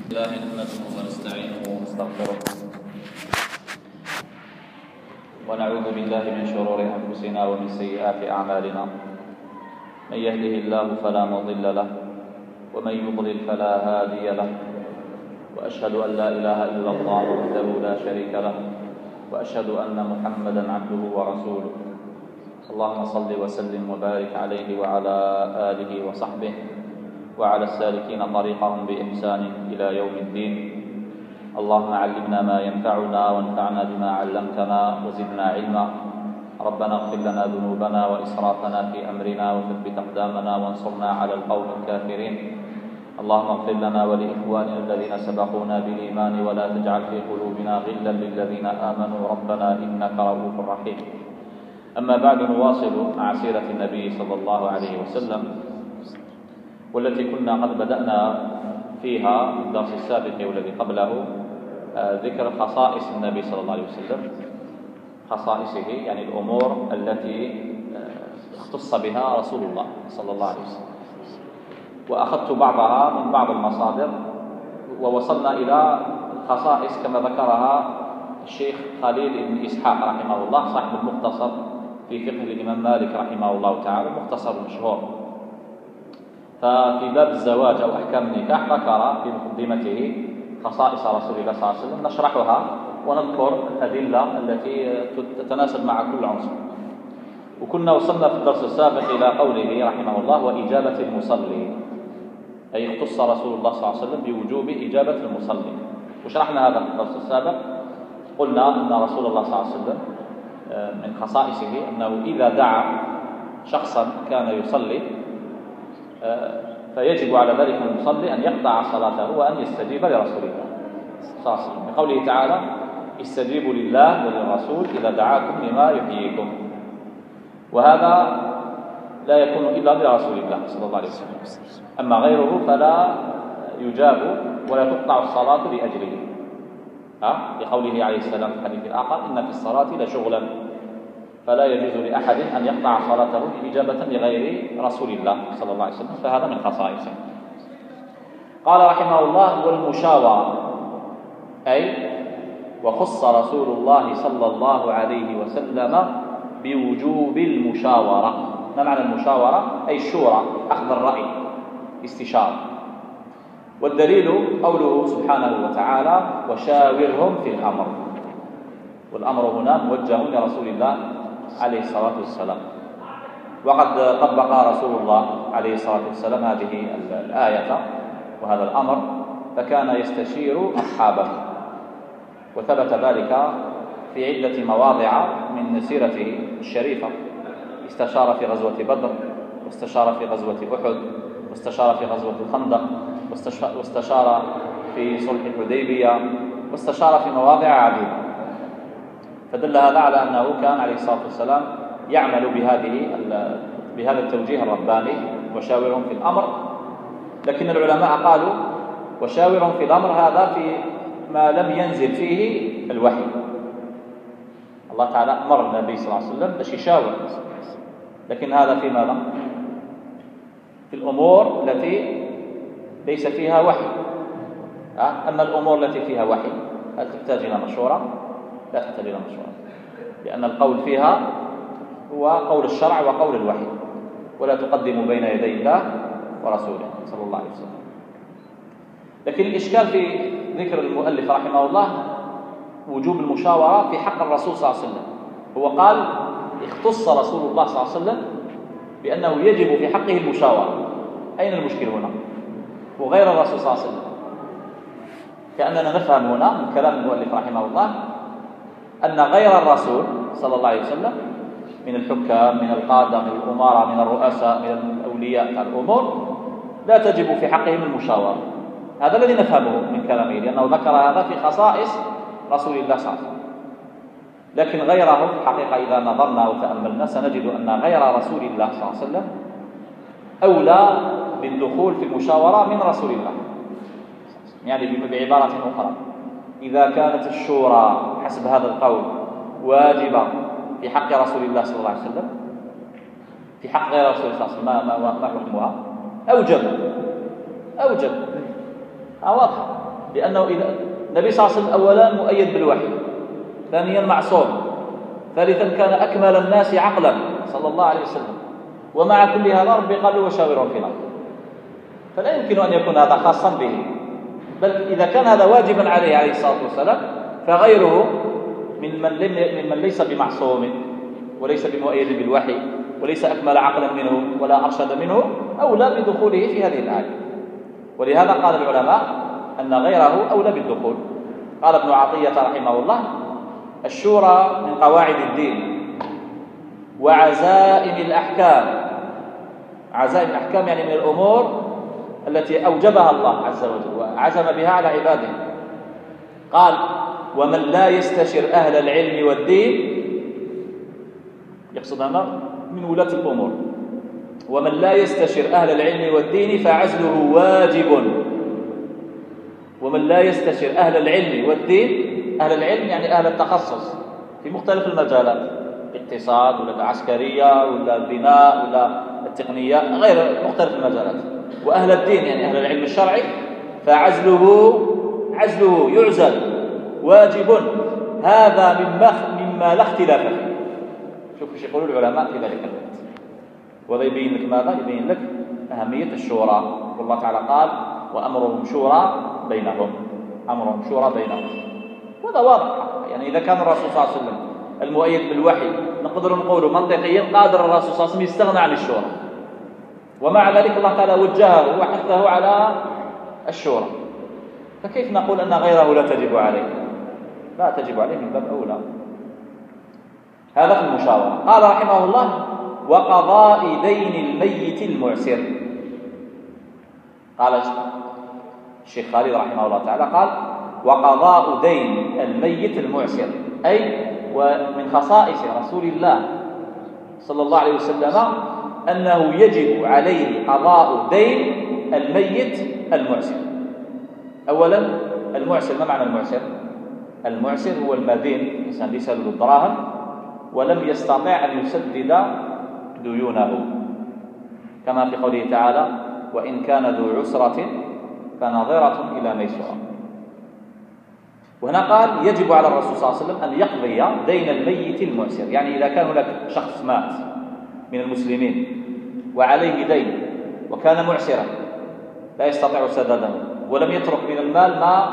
الله نحمده ونستعينه ونستغفره ونعوذ بالله من شرور أنفسنا ومن سيئات أعمالنا. من يهده الله فلا مضل له ومن يضلل فلا هادي له، وأشهد أن لا إله إلا الله وحده لا شريك له، وأشهد أن محمدا عبده ورسوله. اللهم صل وسلم وبارك عليه وعلى آله وصحبه وعلى السالكين طريقهم بإحسان إلى يوم الدين. اللهم علمنا ما ينفعنا وانفعنا بما علمتنا وزدنا علما. ربنا اغفر لنا ذنوبنا وإسرافنا في أمرنا وثبت أقدامنا وانصرنا على القوم الكافرين. اللهم اغفر لنا ولإخواننا الذين سبقونا بالإيمان ولا تجعل في قلوبنا غلا للذين آمنوا ربنا إنك رؤوف رحيم. أما بعد، نواصل مع سيرة النبي صلى الله عليه وسلم، والتي كنا قد بدأنا فيها في الدرس السابق والذي قبله ذكر خصائص النبي صلى الله عليه وسلم، خصائصه يعني الأمور التي اختص بها رسول الله صلى الله عليه وسلم. وأخذت بعضها من بعض المصادر، ووصلنا إلى الخصائص كما ذكرها الشيخ خليل بن إسحاق رحمه الله صاحب المختصر في فقه الإمام مالك رحمه الله تعالى، مختصر مشهور. ففي باب الزواج أو أحكام النكاح ذكر في مقدمته خصائص رسول الله صلى الله عليه وسلم، نشرحها ونذكر الأدلة التي تتناسب مع كل عنصر. وكنا وصلنا في الدرس السابق إلى قوله رحمه الله: وإجابة المصلي، أي اختص رسول الله صلى الله عليه وسلم بوجوب إجابة المصلي. وشرحنا هذا في الدرس السابق، قلنا أن رسول الله صلى الله عليه وسلم من خصائصه أنه إذا دعا شخصا كان يصلي فيجب على ذلك المصلي أن يقطع صلاته وأن يستجيب لرسول الله صلى الله عليه وسلم، بقوله تعالى: استجيبوا لله وللرسول إذا دعاكم لما يحييكم. وهذا لا يكون إلا لرسول الله صلى الله عليه وسلم، أما غيره فلا يجاب ولا تقطع الصلاة لأجله، لقوله عليه السلام في الحديث الآخر: إن في الصلاة لشغلا، فلا يجوز لأحد أن يقطع صلاته إجابة لغير رسول الله صلى الله عليه وسلم، فهذا من خصائصه. قال رحمه الله: والمشاورة، أي وخص رسول الله صلى الله عليه وسلم بوجوب المشاورة. ما معنى المشاورة؟ أي الشورى، أخذ الرأي، استشارة. والدليل قوله سبحانه وتعالى: وشاورهم في الأمر. والأمر هنا موجه لرسول الله عليه الصلاة والسلام. وقد طبق رسول الله عليه الصلاة والسلام هذه الآية وهذا الأمر، فكان يستشير أصحابه، وثبت ذلك في عدة مواضع من سيرته الشريفة. استشار في غزوة بدر، واستشار في غزوة أحد، واستشار في غزوة الخندق، واستشار في صلح الحديبية، واستشار في مواضع عديدة. فدل هذا على أنه كان عليه الصلاة والسلام يعمل بهذا التوجيه الرباني: وشاورهم في الأمر. لكن العلماء قالوا: وشاورهم في الأمر هذا في ما لم ينزل فيه الوحي. الله تعالى أمر النبي صلى الله عليه وسلم باش يشاور، لكن هذا في ماذا؟ في الأمور التي ليس فيها وحي. أما الأمور التي فيها وحي هل تحتاج إلى مشورة؟ لا تحتاج إلى مشورة، لأن القول فيها هو قول الشرع وقول الوحي، ولا تقدم بين يدي الله ورسوله صلى الله عليه وسلم. لكن الإشكال في ذكر المؤلف رحمه الله وجوب المشاورة في حق الرسول صلى الله عليه وسلم. هو قال: اختص رسول الله صلى الله عليه وسلم بأنه يجب في حقه المشاورة. أين المشكل هنا؟ وغير الرسول صلى الله عليه وسلم، كأننا نفهم هنا من كلام المؤلف رحمه الله أن غير الرسول صلى الله عليه وسلم من الحكام، من القادة، من الأمراء، من الرؤساء، من الأولياء، الأمور لا تجب في حقهم المشاورة. هذا الذي نفهمه من كلامه، لأنه ذكر هذا في خصائص رسول الله صلى الله عليه وسلم. لكن غيره حقيقة إذا نظرنا وتأملنا سنجد أن غير رسول الله صلى الله عليه وسلم أولى بالدخول في المشاورة من رسول الله. يعني بعبارة أخرى، إذا كانت الشورى حسب هذا القول واجبة في حق رسول الله صلى الله عليه وسلم، في حق غير رسول الله صلى الله عليه وسلم ما حكمها؟ أوجب واضحة. لأنه النبي صلى الله عليه وسلم أولا مؤيد بالوحي، ثانيا معصوم، ثالثا كان أكمل الناس عقلا صلى الله عليه وسلم، ومع كل هذا ربي قال له وشاورهم في الأمر. فلا يمكن أن يكون هذا خاصا به، بل إذا كان هذا واجبا عليه الصلاة والسلام، فغيره ممن ليس بمعصوم وليس بمؤيد بالوحي وليس أكمل عقلا منه ولا أرشد منه أولى بدخوله في هذه الآية. ولهذا قال العلماء أن غيره أولى بالدخول. قال ابن عطية رحمه الله: الشورى من قواعد الدين وعزائم الأحكام. عزائم الأحكام يعني من الأمور التي أوجبها الله عز وجل وعزم بها على عباده. قال: ومن لا يستشر أهل العلم والدين، يقصد هنا من ولاة الأمور، ومن لا يستشر أهل العلم والدين فعزله واجب. ومن لا يستشر أهل العلم والدين، أهل العلم يعني أهل التخصص في مختلف المجالات، الاقتصاد ولا العسكرية ولا البناء ولا التقنية، غير مختلف المجالات. وأهل الدين يعني أهل العلم الشرعي، عزله يعزل واجب، هذا مما لا اختلاف فيه. شوف ايش يقول العلماء في ذلك الوقت، وهذا يبين لك ماذا؟ يبين لك أهمية الشورى. والله تعالى قال: وأمرهم شورى بينهم. أمرهم شورى بينهم، وهذا واضح. يعني إذا كان الرسول صلى الله عليه وسلم المؤيد بالوحي نقدر نقول منطقيا قادر الرسول صلى الله عليه وسلم يستغنى عن الشورى، ومع ذلك الله تعالى وجهه وحثه على الشورى، فكيف نقول أن غيره لا تجب عليه؟ لا تجب عليه من باب أولى. هذا في المشاورة. قال رحمه الله: وقضاء دين الميت المعسر. قال الشيخ خالد رحمه الله تعالى قال: وقضاء دين الميت المعسر، أي ومن خصائص رسول الله صلى الله عليه وسلم أنه يجب عليه قضاء دين الميت المعسر. أولا المعسر، ما معنى المعسر؟ المعسر هو المدين، الإنسان ليس له الدراهم ولم يستطع أن يسدد ديونه، كما في قوله تعالى: وإن كان ذو عسرة فنظرة إلى ميسرة. وهنا قال يجب على الرسول صلى الله عليه وسلم أن يقضي دين الميت المعسر، يعني إذا كان هناك شخص مات من المسلمين وعليه دين وكان معسرا لا يستطيع سداده ولم يترك من المال ما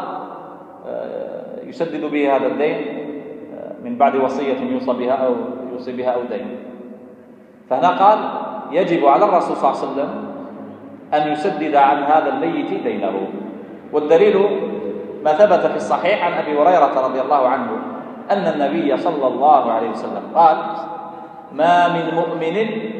يسدد به هذا الدين من بعد وصية يوصي بها أو دين، فهنا قال يجب على الرسول صلى الله عليه وسلم أن يسدد عن هذا الميت دينه. والدليل ما ثبت في الصحيح عن أبي هريرة رضي الله عنه أن النبي صلى الله عليه وسلم قال: ما من مؤمن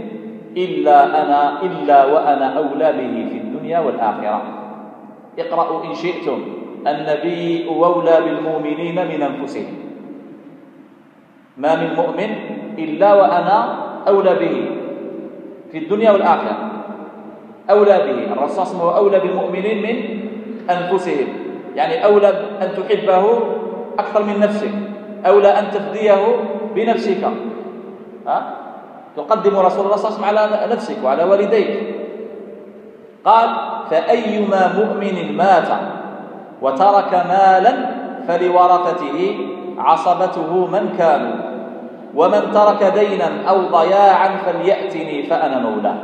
إلا وأنا أولى به في الدنيا والآخرة. اقرأوا إن شئتم: النبي أولى بالمؤمنين من أنفسهم. ما من مؤمن إلا وأنا أولى به في الدنيا والآخرة. أولى به، الرسول صلى الله عليه وسلم أولى بالمؤمنين من أنفسهم، يعني أولى أن تحبه أكثر من نفسك، أولى أن تفديه بنفسك. تقدم رسول الله صلى الله عليه وسلم على نفسك وعلى والديك. قال: فأيما مؤمن مات وترك مالا فلورثته عصبته من كانوا، ومن ترك دينا أو ضياعا فليأتني فأنا مولاه.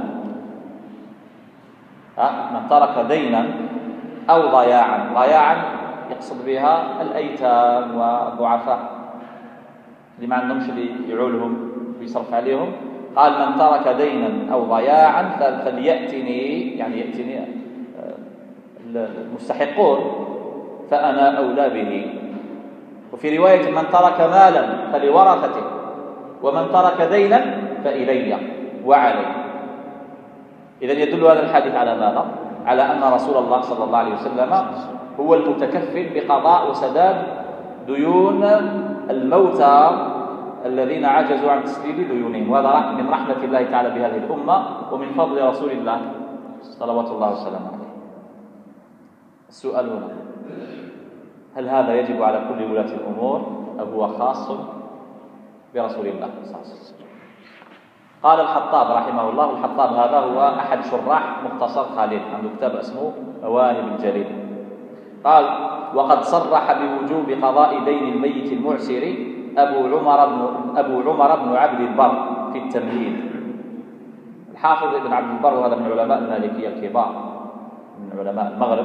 من ترك دينا أو ضياعا يقصد بها الأيتام والضعفاء اللي ما عندهمش اللي يعولهم ويصرف عليهم. قال: من ترك دينا أو ضياعا فليأتني، يعني يأتني المستحقون، فأنا أولى به. وفي رواية: من ترك مالا فلورثته، ومن ترك دينا فإلي وعلي. إذن يدل هذا الحديث على ماذا؟ على أن رسول الله صلى الله عليه وسلم هو المتكفل بقضاء وسداد ديون الموتى الذين عجزوا عن تسديد ديونهم، وهذا من رحمة الله تعالى بهذه الأمة ومن فضل رسول الله صلوات الله وسلامه عليه. السؤال هنا: هل هذا يجب على كل ولاة الأمور أو هو خاص برسول الله صلى الله عليه وسلم؟ قال الحطاب رحمه الله، الحطاب هذا هو أحد شراح مختصر خالد، عنده كتاب اسمه مواهب الجليل. قال: وقد صرح بوجوب قضاء دين الميت المعسر أبو عمر بن عبد البر في التمهيد. الحافظ ابن عبد البر وهذا من علماء المالكية الكبار من علماء المغرب،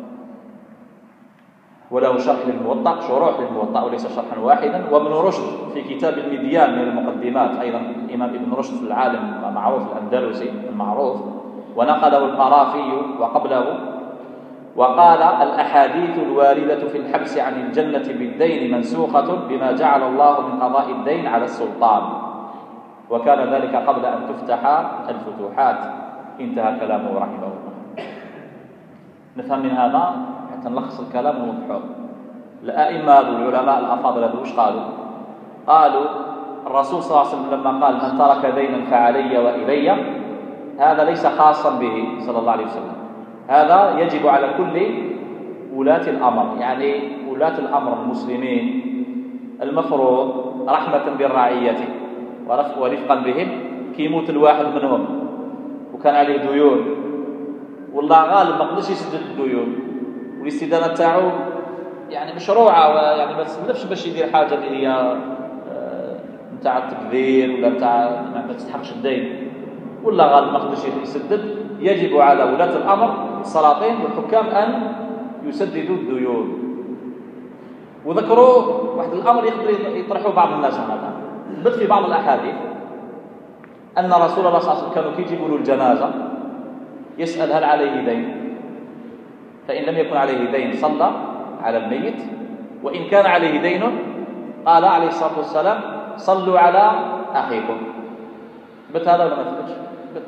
وله شرح للموطأ، شروح للموطأ وليس شرحا واحدا. وابن رشد في كتاب المديان من المقدمات، أيضا الإمام ابن رشد العالم المعروف الأندلسي المعروف، ونقله القرافي وقبله، وقال: الأحاديث الواردة في الحبس عن الجنة بالدين منسوخة بما جعل الله من قضاء الدين على السلطان، وكان ذلك قبل أن تفتح الفتوحات. انتهى كلامه رحمه الله. نفهم من هذا حتى نلخص الكلام ونوضحه. الأئمة العلماء الأفاضل وش قالوا؟ قالوا الرسول صلى الله عليه وسلم لما قال: من ترك دينا فعلي وإلي، هذا ليس خاصا به صلى الله عليه وسلم، هذا يجب على كل ولاة الأمر. يعني ولاة الأمر المسلمين المفروض رحمة بالرعية ورفقا بهم، كي يموت الواحد منهم وكان عليه ديون والله غالب ما قدرش يسدد الديون، والاستدانة تاعو يعني مشروعة، ويعني ما تسلفش باش يدير حاجة اللي هي نتاع التكذير ولا نتاع ما تستحقش الدين، ولا غالب ما قدرش يسدد. يجب على ولاة الأمر السلاطين والحكام أن يسددوا الديون. وذكروا واحد الأمر يقدر يطرحوا بعض الناس هذا، بل في بعض الأحاديث أن رسول الله صلى الله عليه وسلم كانوا كيجيبوا له الجنازة يسأل هل عليه دين، فإن لم يكن عليه دين صلى على الميت، وإن كان عليه دين قال عليه الصلاة والسلام: صلوا على أخيكم. بت هذا ولا ما تبتش؟ بت.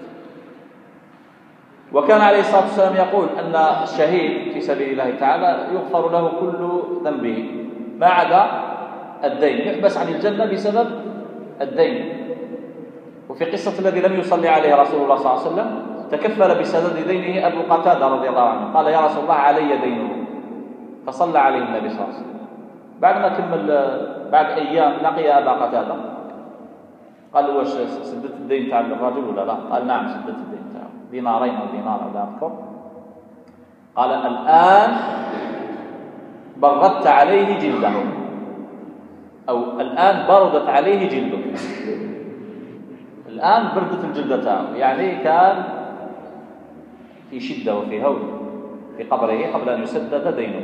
وكان عليه الصلاة والسلام يقول أن الشهيد في سبيل الله تعالى يغفر له كل ذنبه ما عدا الدين، يحبس عن الجنة بسبب الدين. وفي قصة الذي لم يصلي عليه رسول الله صلى الله عليه وسلم تكفل بسداد دينه أبو قتادة رضي الله عنه، قال: يا رسول الله علي دينه، فصلى عليه النبي صلى الله عليه وسلم. بعد ما كمل بعد أيام لقي أبا قتادة، قال له: واش سددت الدين تاع الرجل ولا لا؟ قال: نعم سددت الدين تاعه، دينارين أو دينار لا أذكر. قال: الآن بردت عليه جلده، أو الآن بردت عليه جلده. الآن بردت الجلدة تاعه، يعني كان في شدة وفي هول في قبره قبل أن يسدد دينه.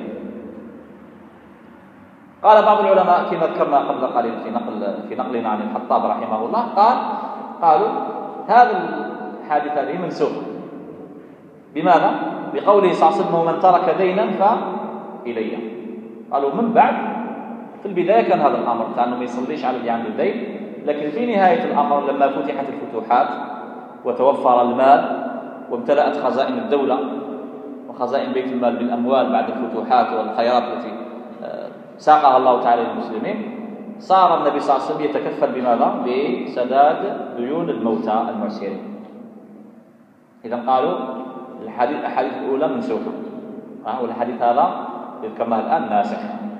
قال بعض العلماء كما ذكرنا قبل قليل في نقلنا عن الخطاب رحمه الله، قالوا هذا الحادثة هذه منسوخة. بماذا؟ بقوله صلى الله عليه وسلم: ومن ترك دينا فإليه. قالوا من بعد في البداية كان هذا الأمر تاع أنه ما يصليش على اللي عنده الدين، لكن في نهاية الأمر لما فتحت الفتوحات وتوفر المال وامتلأت خزائن الدولة وخزائن بيت المال بالأموال بعد الفتوحات والخيرات التي ساقها الله تعالى للمسلمين، صار النبي صلى الله عليه وسلم يتكفل بماذا؟ بسداد ديون الموتى المعسرين. إذا قالوا الأحاديث الأولى منسوخة، والحديث هذا ذكرناه الآن ناسخ،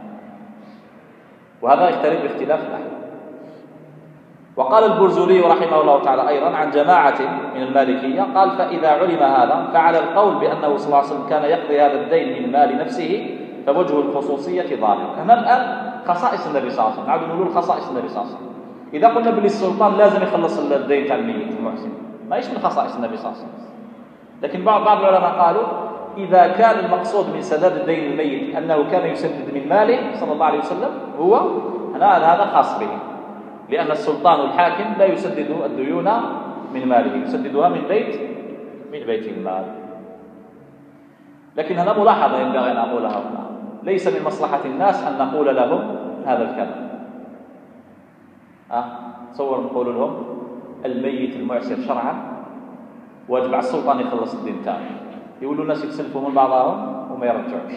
وهذا يختلف باختلاف الأحوال. وقال البرزولي رحمه الله تعالى أيضا عن جماعة من المالكية، قال: فإذا علم هذا فعلى القول بأنه صلى الله عليه وسلم كان يقضي هذا الدين من مال نفسه فوجه الخصوصية ظاهر. أمام الآن خصائص النبي صلى الله عليه وسلم، نعود نقول خصائص النبي صلى الله عليه وسلم. إذا قلنا بلي السلطان لازم يخلص الدين تاع الميت المحسن، ما من خصائص النبي صلى الله عليه وسلم. لكن بعض العلماء قالوا إذا كان المقصود من سداد الدين الميت أنه كان يسدد من ماله صلى الله عليه وسلم، هذا خاص به، لأن السلطان الحاكم لا يسدد الديون من ماله، يسددها من بيت المال. لكن هنا ملاحظة ينبغي أن أقولها هنا، ليس من مصلحة الناس أن نقول لهم هذا الكلام. تصور نقول لهم الميت المعسر شرعا واجب على السلطان يخلص الدين تاعه، يقولوا الناس يتسلفوا من بعضهم وما يرجعوش.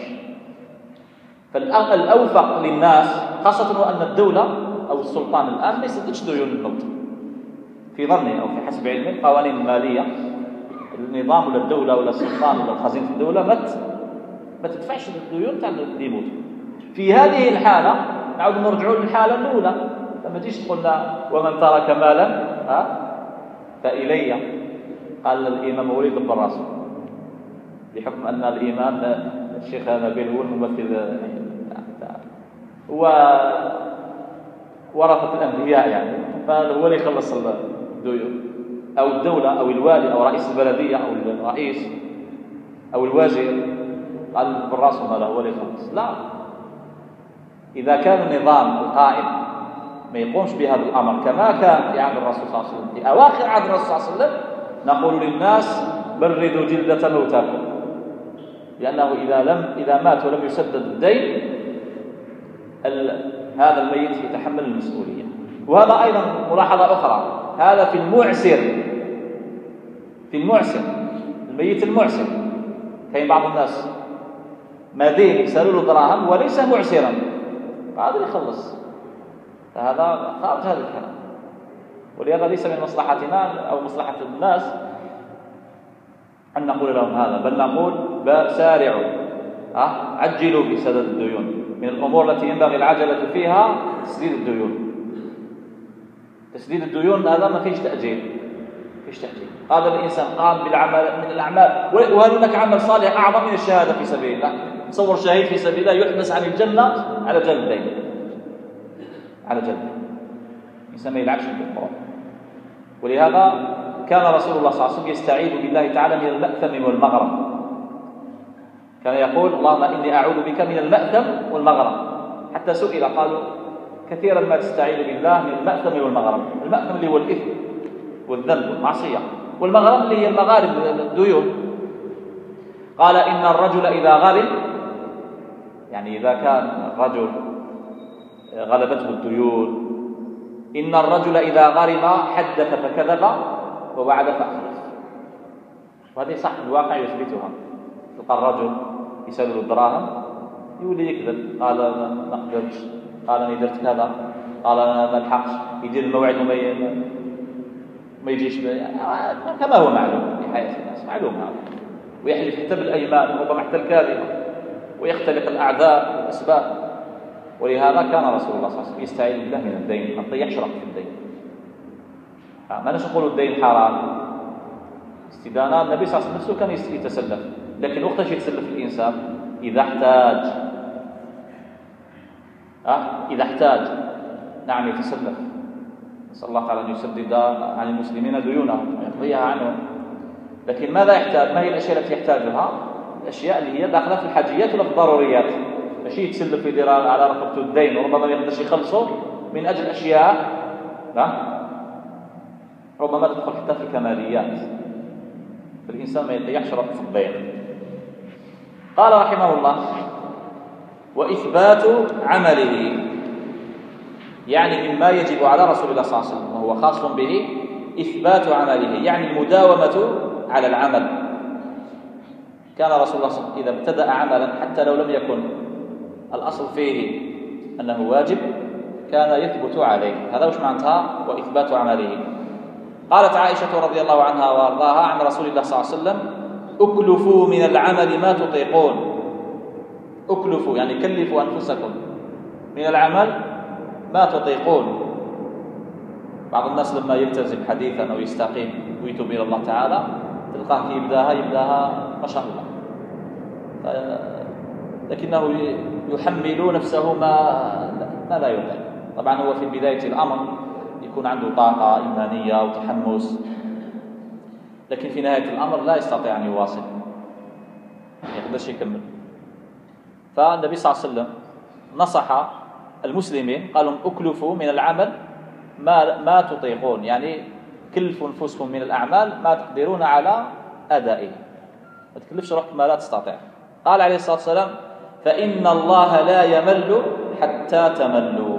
فالأوفق للناس خاصة أن الدولة أو السلطان الآن ما يسددش ديون الموت في ظني أو في حسب علمي. القوانين المالية النظام ولا الدولة ولا السلطان ولا خزينة الدولة ما تدفعش الديون تاع اللي يموتوا. في هذه الحالة نعود نرجعوا للحالة الأولى، لما تيجي تقول ومن ترك مالا فإلي. قال الإمام وليد بن الراسل بحكم أن الإمام الشيخ نبيل هو الممثل، هو ورثة الأنبياء يعني، فهو اللي يخلص الديون، أو الدولة أو الوالي أو رئيس البلدية أو الرئيس أو الوزير، قال بالراس وما له هو اللي يخلص. لا، إذا كان النظام القائم ما يقومش بهذا الأمر كما كان في عهد الرسول صلى الله عليه وسلم، في أواخر عهد الرسول صلى الله عليه وسلم، نقول للناس بردوا جلدة موتاكم، لأنه إذا مات ولم يسدد الدين هذا الميت يتحمل المسؤولية. وهذا أيضا ملاحظة أخرى، هذا في المعسر الميت المعسر. كاين بعض الناس مدين يسالوا له دراهم وليس معسرا، هذا اللي يخلص، فهذا خارج هذا الكلام. ولهذا ليس من مصلحتنا أو مصلحة الناس أن نقول لهم هذا، بل نقول سارعوا، عجلوا في سداد الديون. من الأمور التي ينبغي العجلة فيها تسديد الديون. تسديد الديون هذا ما فيش تأجيل، هذا الإنسان قام بالعمل من الأعمال، وهل هناك عمل صالح أعظم من الشهادة في سبيل الله؟ تصور شهيد في سبيل الله يحبس عن الجنة على جلدين، الإنسان ما يلعبش بالقرآن. ولهذا كان رسول الله صلى الله عليه وسلم يستعيذ بالله تعالى من المأثم والمغرم. كان يقول اللهم إني أعوذ بك من المأثم والمغرم. حتى سئل قالوا كثيرا ما تستعيذ بالله من المأثم والمغرم. المأثم اللي هو الإثم والذنب والمعصية، والمغرم اللي هي المغارم الديون. قال إن الرجل إذا غرم، يعني إذا كان الرجل غلبته الديون، إن الرجل إذا غرم حدث فكذب ووعد فأخلف. وهذه صح، الواقع يثبتها. تلقى الرجل يسأل له الدراهم يولي يكذب، قال ما قدرتش، قال أنا درت كذا، قال أنا ما لحقش، يدير الموعد وما يجيش كما هو معلوم في حياة الناس، معلوم هذا. ويحلف حتى بالأيمان، ربما حتى الكاذبة، ويختلق الأعذار والأسباب. ولهذا كان رسول الله صلى الله عليه وسلم يستعيذ بالله من الدين، ما يطيحش راسه في الدين. ما نقول الدين حرام، استدانة. النبي صلى الله عليه وسلم نفسه كان يتسلف، لكن وقتاش يتسلف الإنسان؟ إذا احتاج نعم يتسلف. نسأل الله تعالى أن يسدد عن المسلمين ديونهم ويقضيها عنهم. لكن ماذا يحتاج؟ ما هي الأشياء التي يحتاجها؟ الأشياء اللي هي داخلة في الحاجيات ولا في الضروريات. ماشي يتسلف في درار على رقبته الدين وربما ما يقدرش يخلصه من أجل أشياء ربما تدخل حتى في الكماليات. فالإنسان ما يطيحش رأسه في الدين. قال رحمه الله وإثبات عمله، يعني مما يجب على رسول الله صلى الله عليه وسلم وهو خاص به إثبات عمله، يعني المداومة على العمل. كان رسول الله صلى الله عليه وسلم إذا ابتدأ عملا حتى لو لم يكن الأصل فيه أنه واجب كان يثبت عليه. هذا وش معناتها وإثبات عمله. قالت عائشة رضي الله عنها وارضاها عن رسول الله صلى الله عليه وسلم اكلفوا من العمل ما تطيقون. اكلفوا يعني كلفوا أنفسكم من العمل ما تطيقون. بعض الناس لما يلتزم حديثا أو يستقيم ويتوب إلى الله تعالى تلقاه يبداها ما شاء الله، لكنه يحمل نفسه ما لا يطيق. طبعا هو في بداية الأمر يكون عنده طاقة إيمانية وتحمس، لكن في نهاية الأمر لا يستطيع أن يواصل، ما يقدرش يكمل. فالنبي صلى الله عليه وسلم نصح المسلمين قال لهم اكلفوا من العمل ما تطيقون، يعني كلفوا أنفسكم من الأعمال ما تقدرون على أدائه، ما تكلفش روحك ما لا تستطيع. قال عليه الصلاة والسلام فإن الله لا يمل حتى تملوا.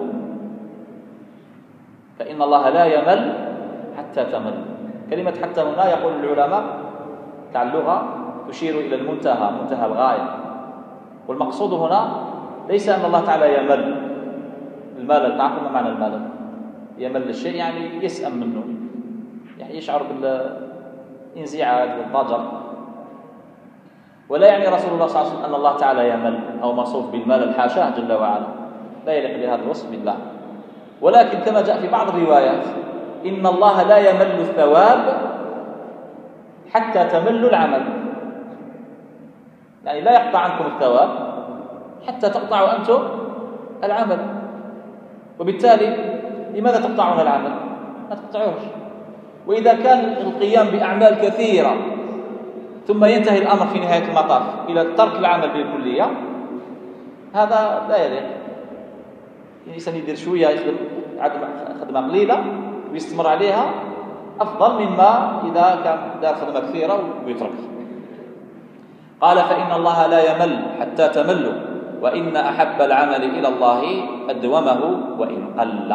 فإن الله لا يمل حتى تملوا. كلمة حتى هنا يقول العلماء تاع اللغة تشير إلى المنتهى، منتهى الغاية. والمقصود هنا ليس أن الله تعالى يمل. الملل تعرفون ما معنى الملل؟ يمل الشيء يعني يسأم منه، يعني يشعر بالانزعاج والضجر. ولا يعني رسول الله صلى الله عليه وسلم أن الله تعالى يمل أو موصوف بالملل، حاشاه جل وعلا، لا يليق بهذا الوصف بالله. ولكن كما جاء في بعض الروايات إن الله لا يمل الثواب حتى تمل العمل. يعني لا يقطع عنكم الثواب حتى تقطعوا أنتم العمل. وبالتالي لماذا تقطعون العمل؟ ما تقطعوش. وإذا كان القيام بأعمال كثيرة ثم ينتهي الأمر في نهاية المطاف إلى ترك العمل بالكلية، هذا لا يليق. الإنسان يدير شوية، يخدم خدمة قليلة ويستمر عليها أفضل مما إذا كان دار خدمة كثيرة ويتركها. قال فإن الله لا يمل حتى تملوا، وإن أحب العمل إلى الله أدومه وإن قل.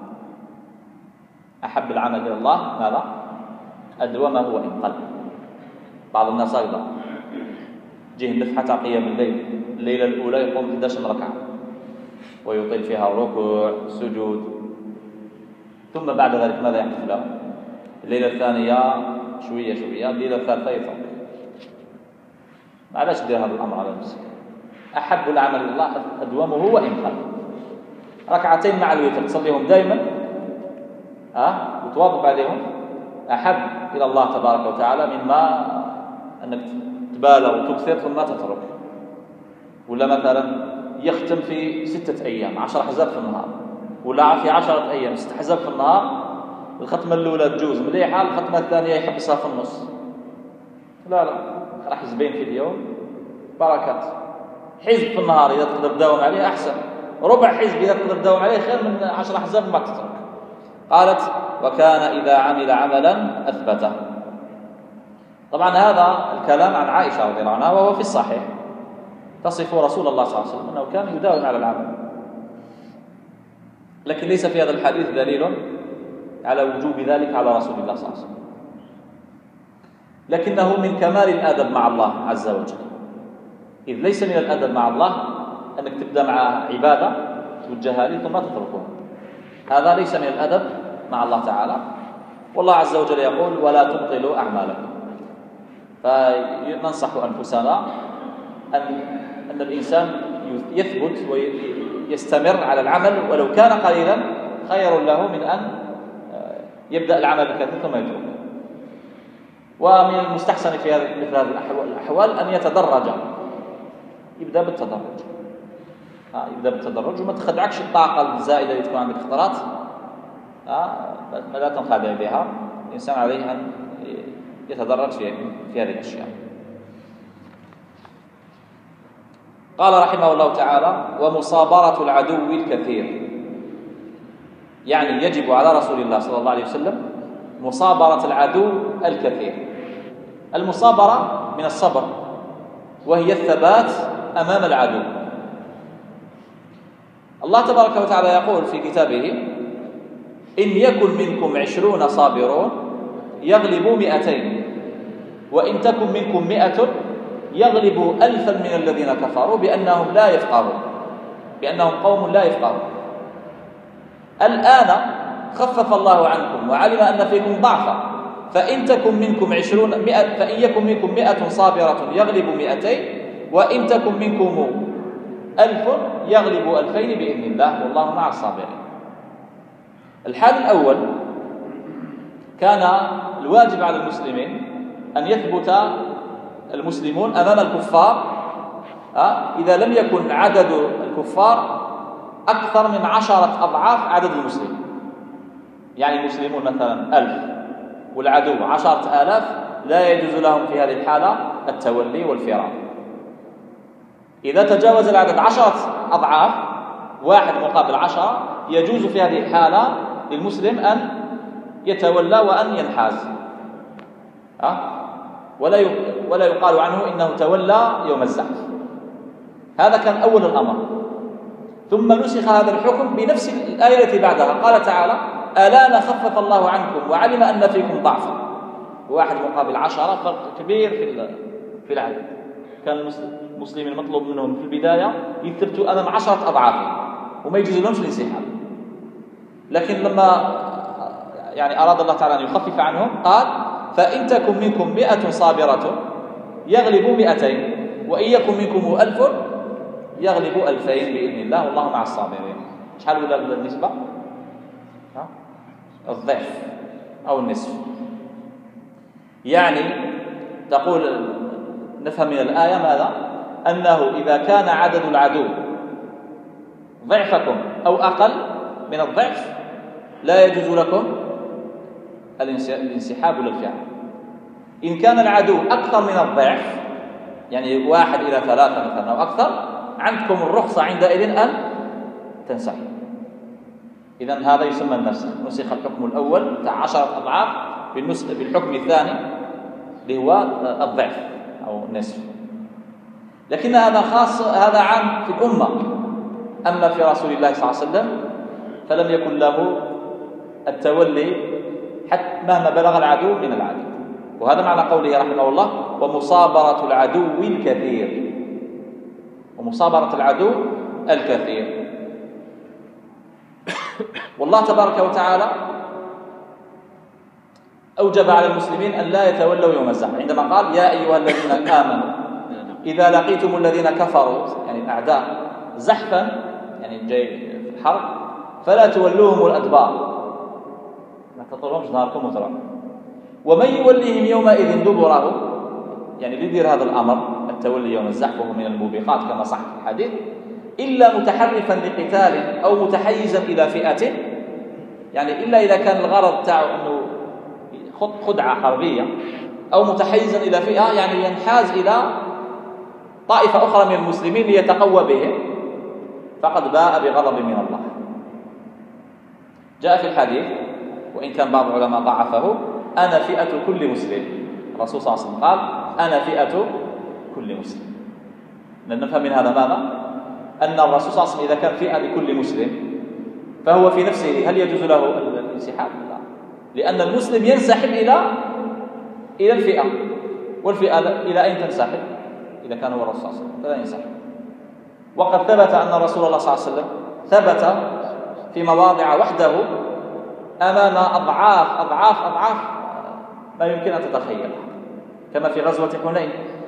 أحب العمل إلى الله ماذا؟ أدومه وإن قل. بعض الناس أيضا جه النفحة قيام الليل، الليلة الأولى يقوم 11 ركعة ويطيل فيها الركوع السجود، ثم بعد ذلك ماذا يحدث له؟ الليلة الثانية شوية شوية، الليلة الثالثة يترك. علاش دير هذا الأمر على نفسك؟ أحب العمل إلى الله أدومه وإن قل. ركعتين مع الوتر تصليهم دائما وتواظب عليهم أحب إلى الله تبارك وتعالى مما أنك تبالغ وتكثر ثم تترك. ولا مثلا يختم في 6 أيام 10 أحزاب في النهار، ولا في 10 أيام 6 أحزاب في النهار. الختمة الأولى تجوز مليحة، الختمة الثانية يحبسها في النص. لا راح حزبين في اليوم بركات. حزب في النهار إذا تقدر تداوم عليه أحسن، ربع حزب إذا تقدر تداوم عليه خير من 10 أحزاب ما تترك. قالت وكان إذا عمل عملا أثبته. طبعا هذا الكلام عن عائشة رضي الله عنها وهو في الصحيح، تصف رسول الله صلى الله عليه وسلم أنه كان يداوم على العمل. لكن ليس في هذا الحديث دليل على وجوب ذلك على رسول الله صلى الله عليه وسلم، لكنه من كمال الأدب مع الله عز وجل. إذ ليس من الأدب مع الله أنك تبدأ مع عبادة توجهها لي ثم تتركها، هذا ليس من الأدب مع الله تعالى. والله عز وجل يقول ولا تبطلوا أعمالكم. فننصح أنفسنا أن الإنسان يثبت ويستمر على العمل ولو كان قليلا، خير له من أن يبدأ العمل الكثير ثم يتركه. ومن المستحسن في مثل هذه الأحوال أن يتدرج، يبدأ بالتدرج، يبدأ بالتدرج وما تخدعكش الطاقة الزائدة اللي تكون عندك خطرات، ما لا تنخدع بها. الإنسان عليه أن يتدرج في هذه الأشياء. قال رحمه الله تعالى ومصابرة العدو الكثير، يعني يجب على رسول الله صلى الله عليه وسلم مصابرة العدو الكثير. المصابرة من الصبر، وهي الثبات أمام العدو. الله تبارك وتعالى يقول في كتابه إن يكن منكم 20 صابرون يغلبوا 200، وإن تكن منكم 100 يغلبوا 1000 من الذين كفروا بأنهم لا يفقهون، بأنهم قوم لا يفقهون. الآن خفف الله عنكم وعلم أن فيكم ضعفا، فإن تكن منكم 100 فإن يكن منكم 100 صابرة يغلبوا 200، وإن تكن منكم 1000 يغلبوا 2000 بإذن الله والله مع الصابرين. الحال الأول كان الواجب على المسلمين أن يثبت المسلمون أمام الكفار إذا لم يكن عدد الكفار أكثر من 10 أضعاف عدد المسلمين. يعني المسلمون مثلا 1000 والعدو 10,000، لا يجوز لهم في هذه الحالة التولي والفرار. إذا تجاوز العدد 10 أضعاف، 1 مقابل 10، يجوز في هذه الحالة للمسلم أن يتولى وأن ينحاز، ولا يقال عنه إنه تولى يوم الزحف. هذا كان أول الأمر. ثم نسخ هذا الحكم بنفس الآية التي بعدها، قال تعالى ألا خفف الله عنكم وعلم أن فيكم ضعفا. 1 مقابل 10 فرق كبير في العدد. كان المسلمين المطلوب منهم في البداية يثبتوا أمام 10 أضعافهم وما يجوز لهمش الانسحاب. لكن لما يعني أراد الله تعالى أن يخفف عنهم قال فإن تكن منكم 100 صابرة يغلبوا 200، وإن يكن منكم 1000 يغلبوا 2000 بإذن الله والله مع الصابرين. شحال ولا النسبة؟ الضعف أو النصف. يعني تقول نفهم من الآية ماذا؟ أنه إذا كان عدد العدو ضعفكم أو أقل من الضعف لا يجوز لكم الانسحاب للفعل. إن كان العدو أكثر من الضعف، يعني 1 إلى 3 مثلا أو أكثر، عندكم الرخصة عندئذ أن تنسحب. إذن هذا يسمى النسخ، نسخ الحكم الأول بتاع 10 أضعاف بالحكم الثاني اللي هو الضعف أو النصف. لكن هذا خاص، هذا عام في الأمة. أما في رسول الله صلى الله عليه وسلم فلم يكن له التولي حتى مهما بلغ العدو من العدو. وهذا معنى قوله رحمه الله: ومصابرة العدو الكثير. ومصابرة العدو الكثير. والله تبارك وتعالى أوجب على المسلمين أن لا يتولوا يوم الزحف، عندما قال: يا أيها الذين آمنوا إذا لقيتم الذين كفروا، يعني الأعداء، زحفا، يعني جاي في الحرب، فلا تولوهم الأدبار، ما تطلبهمش نهاركم وتروحوا. ومن يوليهم يومئذ دبره، يعني بيدير هذا الأمر التولي يوم الزحف، وهو من الموبقات كما صح في الحديث، إلا متحرفا لقتال أو متحيزا إلى فئة، يعني إلا إذا كان الغرض تاعه أنه خدعة حربية، أو متحيزا إلى فئة يعني ينحاز إلى طائفة أخرى من المسلمين ليتقوى بهم، فقد باء بغضب من الله. جاء في الحديث، وإن كان بعض العلماء ضعفه: أنا فئة كل مسلم. الرسول صلى الله عليه وسلم قال: أنا فئة كل مسلم. نفهم من هذا ماذا؟ أن الرسول صلى الله عليه وسلم إذا كان فئة لكل مسلم فهو في نفسه هل يجوز له الانسحاب؟ لا، لأن المسلم ينسحب إلى الفئة، والفئة إلى أين تنسحب؟ إذا كان هو الرسول صلى الله عليه وسلم فلا ينسحب. وقد ثبت أن رسول الله صلى الله عليه وسلم ثبت في مواضع وحده أمام أضعاف ما يمكن أن تتخيل، كما في غزوة حنين.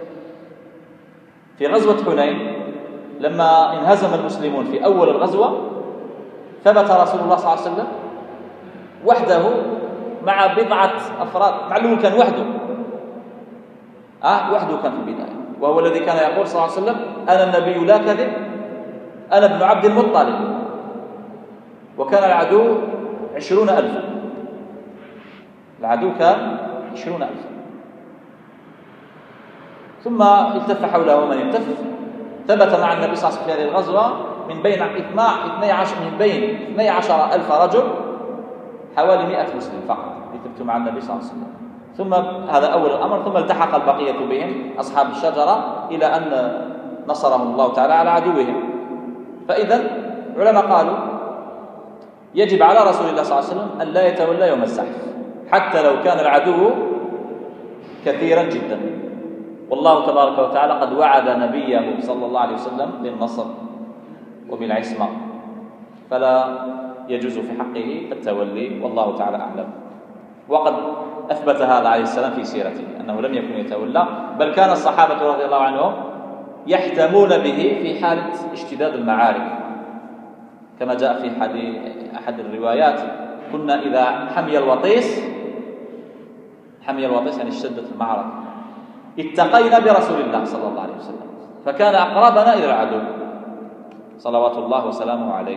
في غزوة حنين لما انهزم المسلمون في أول الغزوة، ثبت رسول الله صلى الله عليه وسلم وحده مع بضعة أفراد، معلوم كان وحده، وحده كان في البداية، وهو الذي كان يقول صلى الله عليه وسلم: أنا النبي لا كذب، أنا ابن عبد المطلب. وكان العدو 20,000، العدو كان 20,000. ثم التف حوله من التف. ثبت مع النبي صلى الله عليه وسلم في هذه الغزوة من بين 12,000 رجل حوالي 100 مسلم فقط يثبتوا مع النبي صلى الله عليه وسلم. ثم هذا أول الأمر، ثم التحق البقية بهم أصحاب الشجرة إلى أن نصرهم الله تعالى على عدوهم. فإذا العلماء قالوا يجب على رسول الله صلى الله عليه وسلم أن لا يتولى يوم الزحف حتى لو كان العدو كثيرا جدا. والله تبارك وتعالى قد وعد نبيه صلى الله عليه وسلم بالنصر وبالعصمة، فلا يجوز في حقه التولي، والله تعالى أعلم. وقد أثبت هذا عليه السلام في سيرته أنه لم يكن يتولى، بل كان الصحابة رضي الله عنهم يحتمون به في حالة اشتداد المعارك، كما جاء في أحد الروايات: كنا إذا حمي الوطيس يعني اشتدت المعركة، اتقينا برسول الله صلى الله عليه وسلم، فكان أقربنا إلى العدو صلوات الله وسلامه عليه.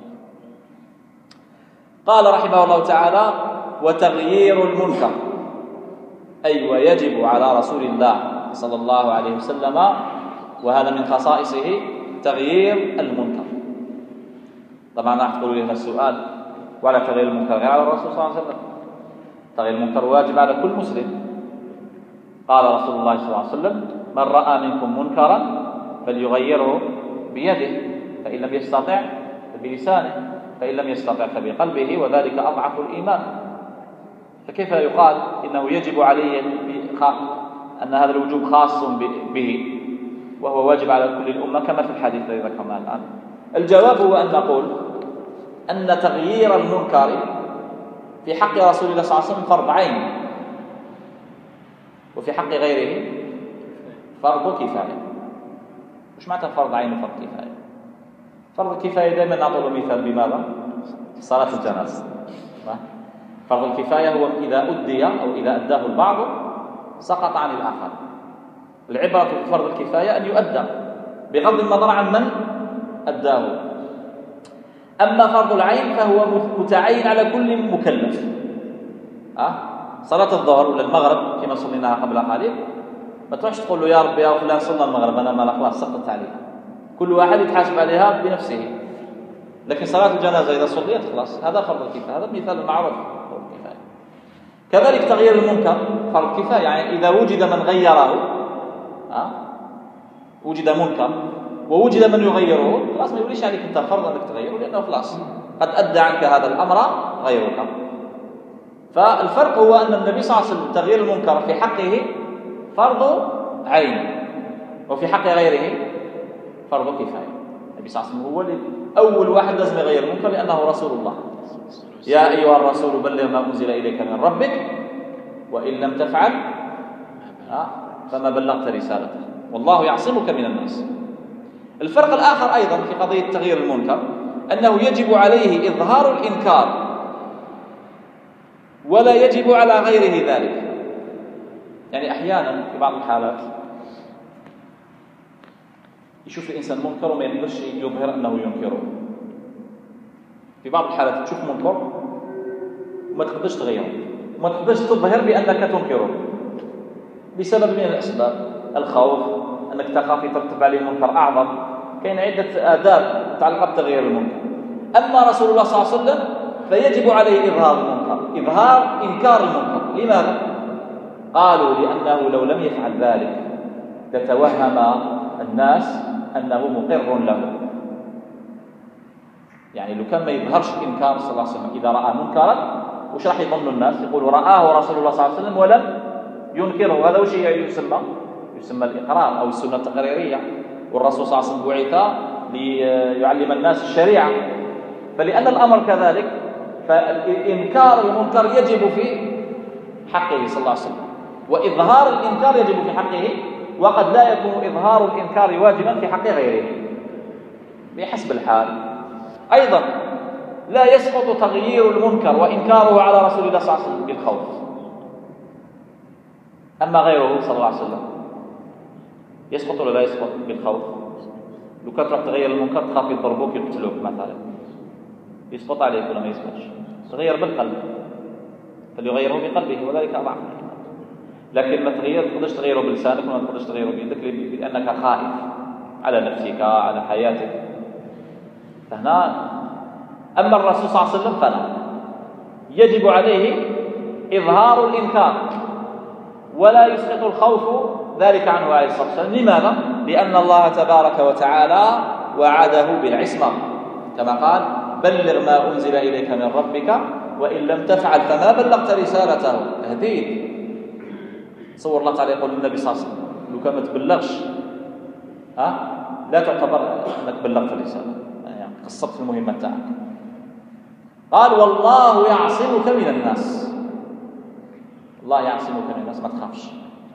قال رحمه الله تعالى: وتغيير المنكر، أي ويجب على رسول الله صلى الله عليه وسلم، وهذا من خصائصه، تغيير المنكر. طبعا راح تقولوا لي هذا السؤال: وعلى تغيير المنكر غير على الرسول صلى الله عليه وسلم؟ تغيير المنكر واجب على كل مسلم. قال رسول الله صلى الله عليه وسلم: من رأى منكم منكرا فليغيره بيده، فإن لم يستطع فبلسانه، فإن لم يستطع فبقلبه، وذلك أضعف الإيمان. فكيف يقال إنه يجب عليه أن هذا الوجوب خاص به وهو واجب على كل الأمة كما في الحديث الذي ذكرناه الآن؟ الجواب هو أن نقول أن تغيير المنكر في حق رسول الله صلى الله عليه وسلم فرض عين، وفي حق غيره فرض كفاية. وش معنى فرض عين وفرض كفاية؟ فرض الكفاية دائما نعطي مثال بماذا؟ صلاة الجنازة. فرض الكفاية هو إذا أدي أو إذا أداه البعض سقط عن الآخر، العبرة في فرض الكفاية أن يؤدى بغض النظر عن من أداه. أما فرض العين فهو متعين على كل مكلف. صلاة الظهر ولا المغرب كما صليناها قبل قليل، ما تروحش تقول له يا رب يا فلان صلنا المغرب أنا ما خلاص سقطت عليه، كل واحد يتحاسب عليها بنفسه. لكن صلاة الجنازة إذا صليت خلاص هذا فرض الكفاية، هذا مثال معروف فرض الكفاية. كذلك تغيير المنكر فرض كفاية، يعني إذا وجد من غيره، وجد منكر ووجد من يغيره، خلاص ما يوليش عليك أنت فرض أنك تغيره، لأنه خلاص قد أدى عنك هذا الأمر غيرك. فالفرق هو أن النبي صلى الله عليه وسلم تغيير المنكر في حقه فرض عين، وفي حق غيره فرض كفاية. النبي صلى الله عليه وسلم هو أول واحد لازم يغير المنكر لأنه رسول الله. يا أيها الرسول بلغ ما أنزل إليك من ربك وإن لم تفعل فما بلغت رسالته والله يعصمك من الناس. الفرق الآخر أيضا في قضية تغيير المنكر أنه يجب عليه إظهار الإنكار ولا يجب على غيره ذلك. يعني أحيانا في بعض الحالات يشوف الإنسان منكر وما يقدرش يظهر أنه ينكره. في بعض الحالات تشوف منكر وما تقدرش تغيره وما تقدرش تظهر بأنك تنكره بسبب من الأسباب، الخوف، أنك تخاف يترتب عليه منكر أعظم. كاين عدة آداب متعلقة بتغيير المنكر. أما رسول الله صلى الله عليه وسلم فيجب عليه إظهار المنكر، إظهار إنكار المنكر. لماذا؟ قالوا لأنه لو لم يفعل ذلك تتوهم الناس أنه مقر له. يعني لو كان ما يظهرش الإنكار صلى الله عليه وسلم إذا رأى منكرا، وش راح يظن الناس؟ يقولوا رآه رسول الله صلى الله عليه وسلم ولم ينكره. هذا وش يسمى الإقرار أو السنة التقريرية. والرسول صلى الله عليه وسلم بعث ليعلم الناس الشريعة، فلأن الأمر كذلك فإنكار المنكر يجب في حقه صلى الله عليه وسلم، وإظهار الإنكار يجب في حقه، وقد لا يكون إظهار الإنكار واجبا في حق غيره بحسب الحال. أيضا لا يسقط تغيير المنكر وإنكاره على رسول الله صلى الله عليه وسلم بالخوف. أما غيره صلى الله عليه وسلم يسقط ولا لا يسقط بالخوف؟ لو كنت راح تغير المنكر تخاف يضربوك يقتلوك مثلا، يسقط عليك ولا ما يسقطش؟ تغير بالقلب، فليغيره بقلبه وذلك أضعف. لكن ما تقدرش تغيره بلسانك وما تقدرش تغيره بيدك لأنك خائف على نفسك على حياتك. فهنا أما الرسول صلى الله عليه وسلم فلا، يجب عليه إظهار الإنكار ولا يسقط الخوف ذلك عنه عليه الصلاة والسلام. لماذا؟ لأن الله تبارك وتعالى وعده بالعصمة كما قال بلغ ما أنزل إليك من ربك وإن لم تفعل فما بلغت رسالته. تهديد. تصور الله تعالى يقول للنبي صلى الله عليه وسلم لو كان ما تبلغش لا تعتبر أنك بلغت الرسالة، يعني قصرت المهمة تاعك. قال والله يعصمك من الناس. الله يعصمك من الناس، ما تخافش.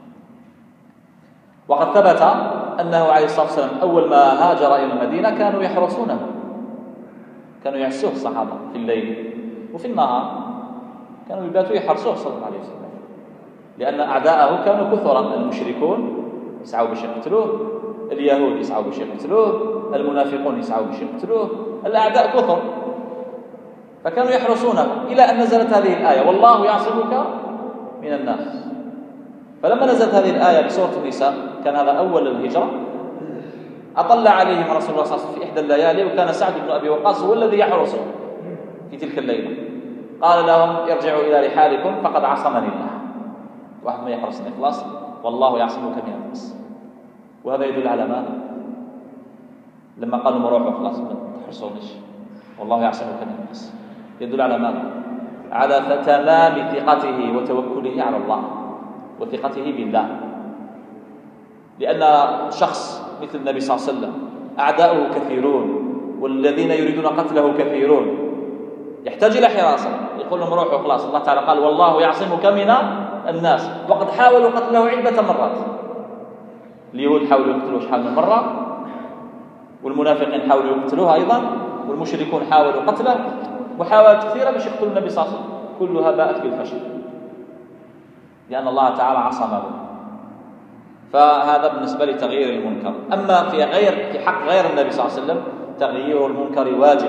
وقد ثبت أنه عليه الصلاة والسلام أول ما هاجر إلى المدينة كانوا يحرسونه، كانوا يحرسوه الصحابة في الليل وفي النهار، كانوا يباتوا يحرسوه صلى الله عليه وسلم، لأن أعداءه كانوا كثرا. المشركون يسعوا باش يقتلوه، اليهود يسعوا باش يقتلوه، المنافقون يسعوا باش يقتلوه، الأعداء كثر، فكانوا يحرسونه إلى أن نزلت هذه الآية والله يعصمك من الناس. فلما نزلت هذه الآية بسورة النساء كان هذا أول الهجرة، أطلع عليهم رسول الله صلى الله عليه وسلم في إحدى الليالي، وكان سعد بن أبي وقاص هو الذي يحرسهم في تلك الليلة. قال لهم ارجعوا إلى رحالكم فقد عصمني الله. واحد ما يحرسني خلاص، والله يعصمك من الناس. وهذا يدل على ماذا؟ لما قالوا مروحوا خلاص ما تحرسونيش والله يعصمك من الناس، يدل على ماذا؟ على تمام ثقته وتوكله على الله وثقته بالله. لأن شخص مثل النبي صلى الله عليه وسلم أعداؤه كثيرون والذين يريدون قتله كثيرون، يحتاج إلى حراسة. يقول لهم روحوا خلاص، الله تعالى قال والله يعصمك من الناس، وقد حاولوا قتله عدة مرات. اليهود حاولوا يقتلوه شحال من مرة، والمنافقين حاولوا يقتلوه أيضا، والمشركون حاولوا قتله، محاولات كثيرة باش يقتلوا النبي صلى الله عليه وسلم، كلها باءت بالفشل لأن الله تعالى عصمه. فهذا بالنسبة لتغيير المنكر. أما في حق غير النبي صلى الله عليه وسلم تغيير المنكر واجب،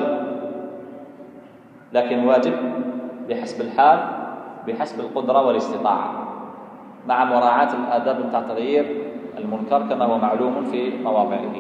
لكن واجب بحسب الحال، بحسب القدرة والاستطاعة، مع مراعاة الآداب بتاع تغيير المنكر كما هو معلوم في مواضعه.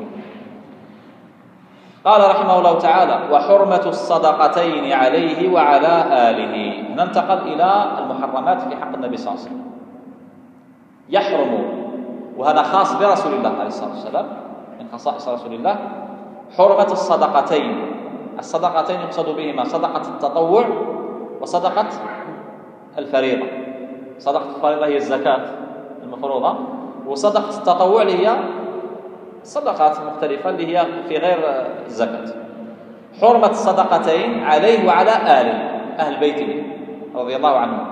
قال رحمه الله تعالى: وحرمة الصدقتين عليه وعلى آله. ننتقل إلى المحرمات في حق النبي صلى الله عليه وسلم. يحرم، وهذا خاص برسول الله عليه الصلاة والسلام، من خصائص رسول الله، حرمة الصدقتين. الصدقتين يقصد بهما صدقة التطوع وصدقة الفريضة. صدقة الفريضة هي الزكاة المفروضة، وصدقة التطوع اللي هي صدقات مختلفة اللي هي في غير الزكاة. حرمة الصدقتين عليه وعلى آله، أهل بيته رضي الله عنهم.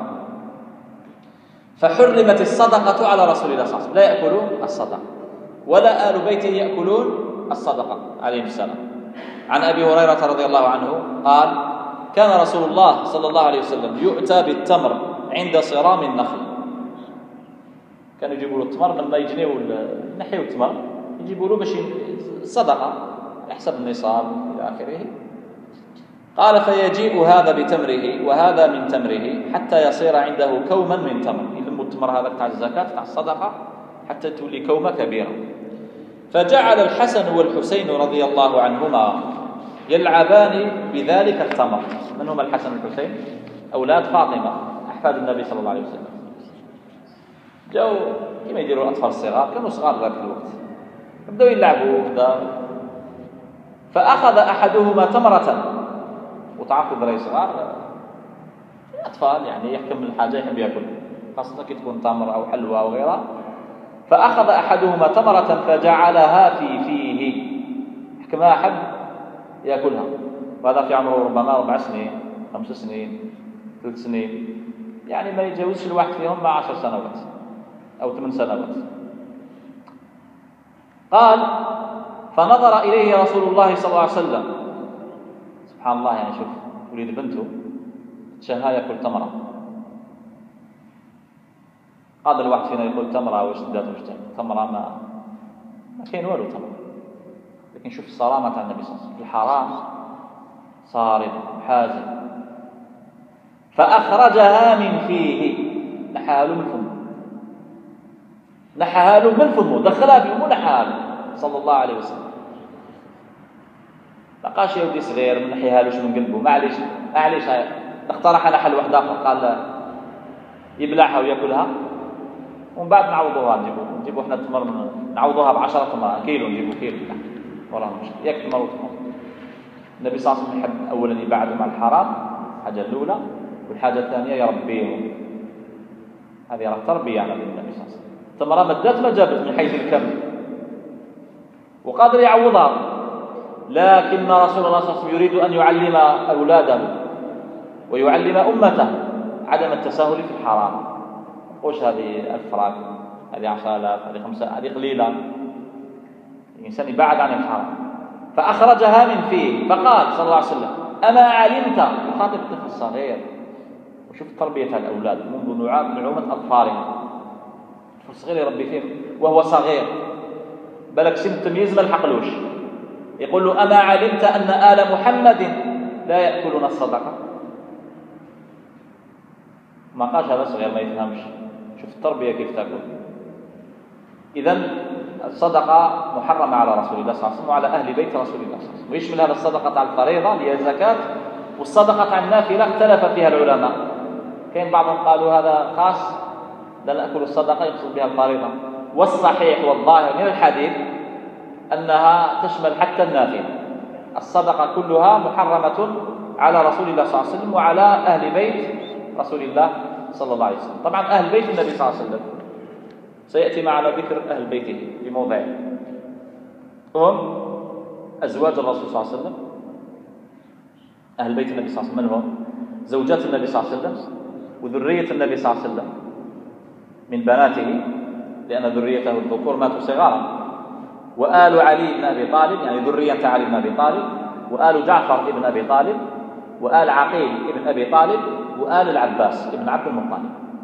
فحرمت الصدقة على رسول الله صلى الله عليه وسلم، لا يأكلون الصدقة ولا آل بيته يأكلون الصدقة عليه السلام. عن أبي هريرة رضي الله عنه قال: كان رسول الله صلى الله عليه وسلم يؤتى بالتمر عند صرام النخل. كانوا يجيبوا له التمر لما يجنيوا نحيوا التمر يجيبوا له باش صدقة يحسب النصاب إلى آخره. قال: فيجيء هذا بتمره وهذا من تمره حتى يصير عنده كوما من تمر. يلموا التمر هذا بتاع الزكاة بتاع الصدقة حتى تولي كومة كبيرة. فجعل الحسن والحسين رضي الله عنهما يلعبان بذلك التمر. من هما الحسن والحسين؟ أولاد فاطمة أحفاد النبي صلى الله عليه وسلم. جاءوا كما يديروا الأطفال الصغار، كانوا صغار ذاك الوقت، بدأوا يلعبوا كذا. فأخذ أحدهما تمرة، وتعرفوا دري صغار أطفال يعني يحكم الحاجة يحب يأكل، خاصة كي تكون تمر أو حلوى أو غيرها. فأخذ أحدهما تمرة فجعلها في فيه، كما أحب يأكلها، وهذا في عمره ربما 4 سنين 5 سنين 3 سنين، يعني ما يتجاوزش الواحد فيهم مع 10 سنوات أو 8 سنوات. قال: فنظر إليه رسول الله صلى الله عليه وسلم. سبحان الله، يعني شوف وليد بنته تشهى يأكل تمرة. هذا الواحد فينا يقول تمرة وش دات وش تمرة، ما كاين والو تمرة. لكن شوف الصرامة تاع النبي صلى الله عليه وسلم، الحرام صارم حازم. فأخرجها من فيه، نحاها له من فمه، نحاها له من فمه، دخلها في فمه نحاها له صلى الله عليه وسلم. لقاش يا ودي صغير من نحيها له من قلبه، معليش اقترح على حل واحد آخر، قال يبلعها ويأكلها ومن بعد نعوضوها، نجيبوا احنا التمر نعوضوها ب10 تمر كيلو، نجيبوا كيلو ولا مشكلة، يكفي تمر وتمر. النبي صلى الله عليه وسلم يحب أولا يبعدهم عن الحرام، الحاجة الأولى، والحاجة الثانية يربيهم. هذه راه تربية على النبي صلى الله عليه وسلم. التمرة مدات ما جابت من حيث الكم، وقادر يعوضها، لكن رسول الله صلى الله عليه وسلم يريد أن يعلم أولاده ويعلم أمته عدم التساهل في الحرام. وش هذه الفراق، هذه 10,000، هذه 5، هذه قليلة. الإنسان يبعد عن الحرام. فأخرجها من فيه، فقال صلى الله عليه وسلم: أما علمت، يخاطب الطفل الصغير، وشوف تربية الأولاد منذ نعومة أظفارهم. الطفل الصغير يربي فيهم وهو صغير، بلك سن التمييز ما لحقلوش، يقول له: أما علمت أن آل محمد لا يأكلون الصدقة؟ ما قالش هذا صغير ما يفهمش. شوف التربية كيف تكون. إذن الصدقة محرمة على رسول الله صلى الله عليه وسلم وعلى أهل بيت رسول الله صلى الله عليه وسلم. ويشمل هذا الصدقة على الفريضة اللي هي الزكاة، والصدقة على النافلة اختلف فيها العلماء. كاين بعضهم قالوا هذا خاص، لا نأكل الصدقة يقصد بها الفريضة. والصحيح والظاهر من الحديث أنها تشمل حتى النافلة. الصدقة كلها محرمة على رسول الله صلى الله عليه وسلم وعلى أهل بيت رسول الله صلى الله عليه وسلم. طبعا أهل بيت النبي صلى الله عليه وسلم سيأتي معنا ذكر أهل بيته في موضعين، هم أزواج الرسول صلى الله عليه وسلم. أهل بيت النبي صلى الله عليه وسلم من هم؟ زوجات النبي صلى الله عليه وسلم وذرية النبي صلى الله عليه وسلم من بناته، لأن ذريته الذكور ماتوا صغارا، وآل علي بن أبي طالب، يعني ذرية علي بن أبي طالب، وآل جعفر بن أبي طالب، وآل عقيل بن أبي طالب، وآل العباس بن عبد المطلب.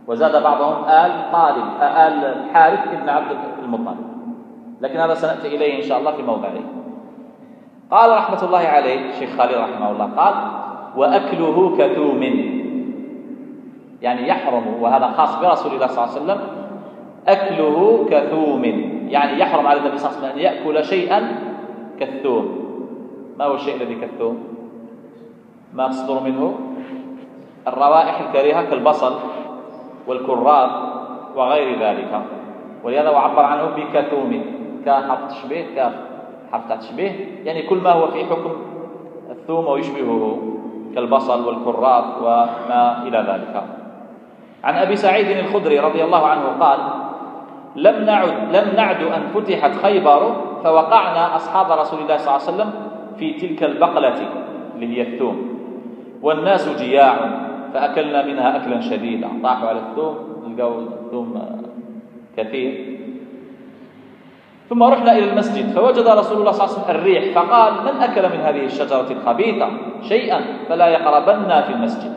وزاد بعضهم آل طالب آل الحارث بن عبد المطلب، لكن هذا سنأتي إليه إن شاء الله في موضعه. قال رحمة الله عليه الشيخ خالد رحمه الله قال: وأكله كثوم، يعني يحرم، وهذا خاص برسول الله صلى الله عليه وسلم، أكله كثوم، يعني يحرم على النبي صلى الله عليه وسلم أن يأكل شيئا كالثوم. ما هو الشيء الذي كالثوم؟ ما تصدر منه الروائح الكريهة كالبصل والكراث وغير ذلك، ولهذا عبر عنه بكثوم، كحرف تشبيه، كاف حرف تشبيه، يعني كل ما هو في حكم الثوم ويشبهه كالبصل والكراث وما إلى ذلك. عن أبي سعيد الخدري رضي الله عنه قال: لم نعد أن فتحت خيبر فوقعنا أصحاب رسول الله صلى الله عليه وسلم في تلك البقلة اللي هي الثوم، والناس جياع، فأكلنا منها أكلا شديدا. طاحوا على الثوم، لقوا الثوم كثير. ثم رحنا إلى المسجد فوجد رسول الله صلى الله عليه وسلم الريح، فقال: من أكل من هذه الشجرة الخبيثة شيئا فلا يقربن في المسجد،